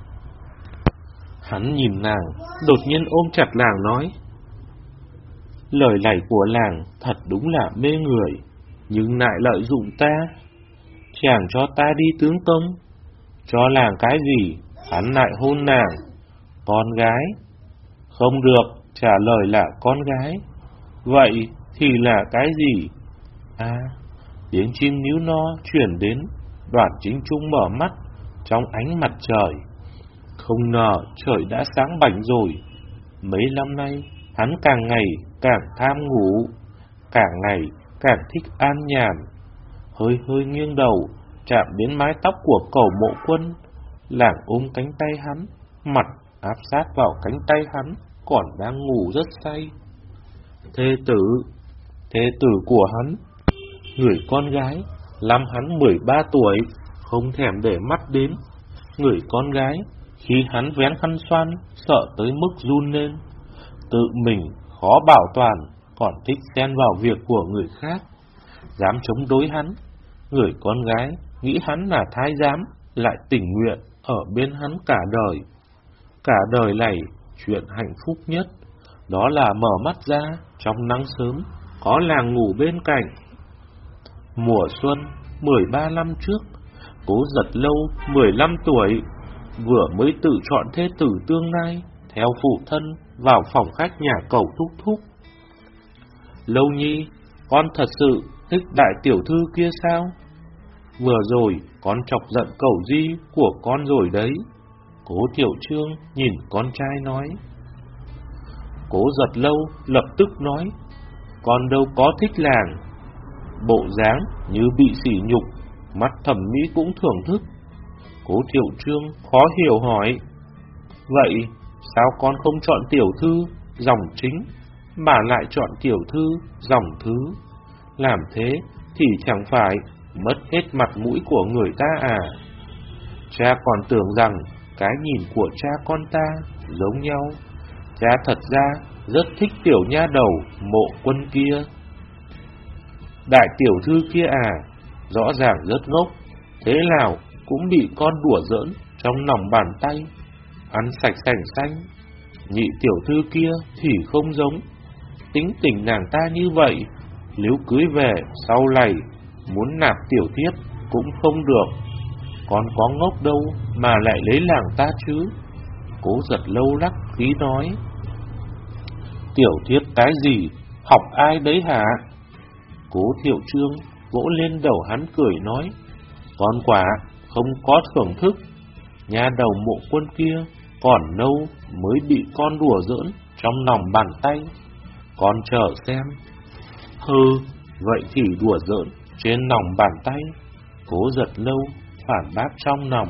B: Hắn nhìn nàng, đột nhiên ôm chặt làng nói. Lời này của làng thật đúng là mê người, nhưng lại lợi dụng ta. Chàng cho ta đi tướng công, cho làng cái gì, hắn lại hôn nàng. Con gái. Không được, trả lời là con gái. Vậy thì là cái gì? À, tiếng chim níu no chuyển đến. Đoàn Chính Trung mở mắt trong ánh mặt trời. Không ngờ trời đã sáng bảnh rồi. Mấy năm nay hắn càng ngày càng tham ngủ, càng ngày càng thích an nhàn. Hơi hơi nghiêng đầu, chạm đến mái tóc của Cẩu Mộ Quân. Làng ôm cánh tay hắn, mặt áp sát vào cánh tay hắn, còn đang ngủ rất say. Thê tử, thê tử của hắn, người con gái Năm hắn mười ba tuổi, không thèm để mắt đến. Người con gái, khi hắn vén khăn xoan, sợ tới mức run lên. Tự mình khó bảo toàn, còn thích xen vào việc của người khác, dám chống đối hắn. Người con gái nghĩ hắn là thái giám, lại tình nguyện ở bên hắn cả đời. Cả đời này, chuyện hạnh phúc nhất đó là mở mắt ra trong nắng sớm, có làng ngủ bên cạnh. Mùa xuân mười ba năm trước, Cố Giật Lâu mười lăm tuổi, vừa mới tự chọn thê tử tương lai, theo phụ thân vào phòng khách nhà cậu thúc thúc. Lâu nhi, con thật sự thích đại tiểu thư kia sao? Vừa rồi con chọc giận cậu Di của con rồi đấy. Cố Tiểu Trương nhìn con trai nói. Cố Giật Lâu lập tức nói, con đâu có thích làng. Bộ dáng như bị sỉ nhục, mắt thẩm mỹ cũng thưởng thức. Cố Tiểu Trương khó hiểu hỏi, vậy sao con không chọn tiểu thư dòng chính, mà lại chọn tiểu thư dòng thứ? Làm thế thì chẳng phải mất hết mặt mũi của người ta à? Cha còn tưởng rằng cái nhìn của cha con ta giống nhau. Cha thật ra rất thích tiểu nha đầu Mộ Quân kia. Đại tiểu thư kia à, rõ ràng rất ngốc, thế nào cũng bị con đùa giỡn trong lòng bàn tay, ăn sạch sành xanh. Nhị tiểu thư kia thì không giống, tính tình nàng ta như vậy, nếu cưới về sau này muốn nạp tiểu thiếp cũng không được. Con có ngốc đâu mà lại lấy làng ta chứ? Cố Giật Lâu lắc khí nói. Tiểu thiếp cái gì, học ai đấy hả? Cố Thiệu Trương vỗ lên đầu hắn cười nói, con quả không có thưởng thức. Nhà đầu Mộ Quân kia còn lâu mới bị con đùa giỡn trong lòng bàn tay. Con chờ xem. Hừ, vậy thì đùa giỡn trên lòng bàn tay. Cố Giật Lâu phản bác trong lòng.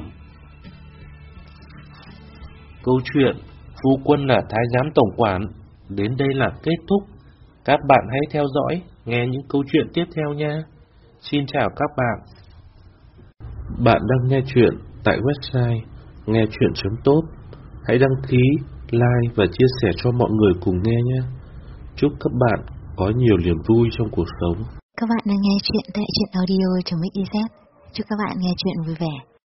B: Câu chuyện Phu Quân là Thái Giám Tổng Quản đến đây là kết thúc. Các bạn hãy theo dõi, nghe những câu chuyện tiếp theo nha. Xin chào các bạn. Bạn đang nghe chuyện tại website nghe chuyện chấm tốt. Hãy đăng ký, like và chia sẻ cho mọi người cùng nghe nhé. Chúc các bạn có nhiều niềm vui trong cuộc sống.
A: Các bạn đang nghe chuyện tại truyện audio chấm xyz. Chúc các bạn nghe chuyện vui vẻ.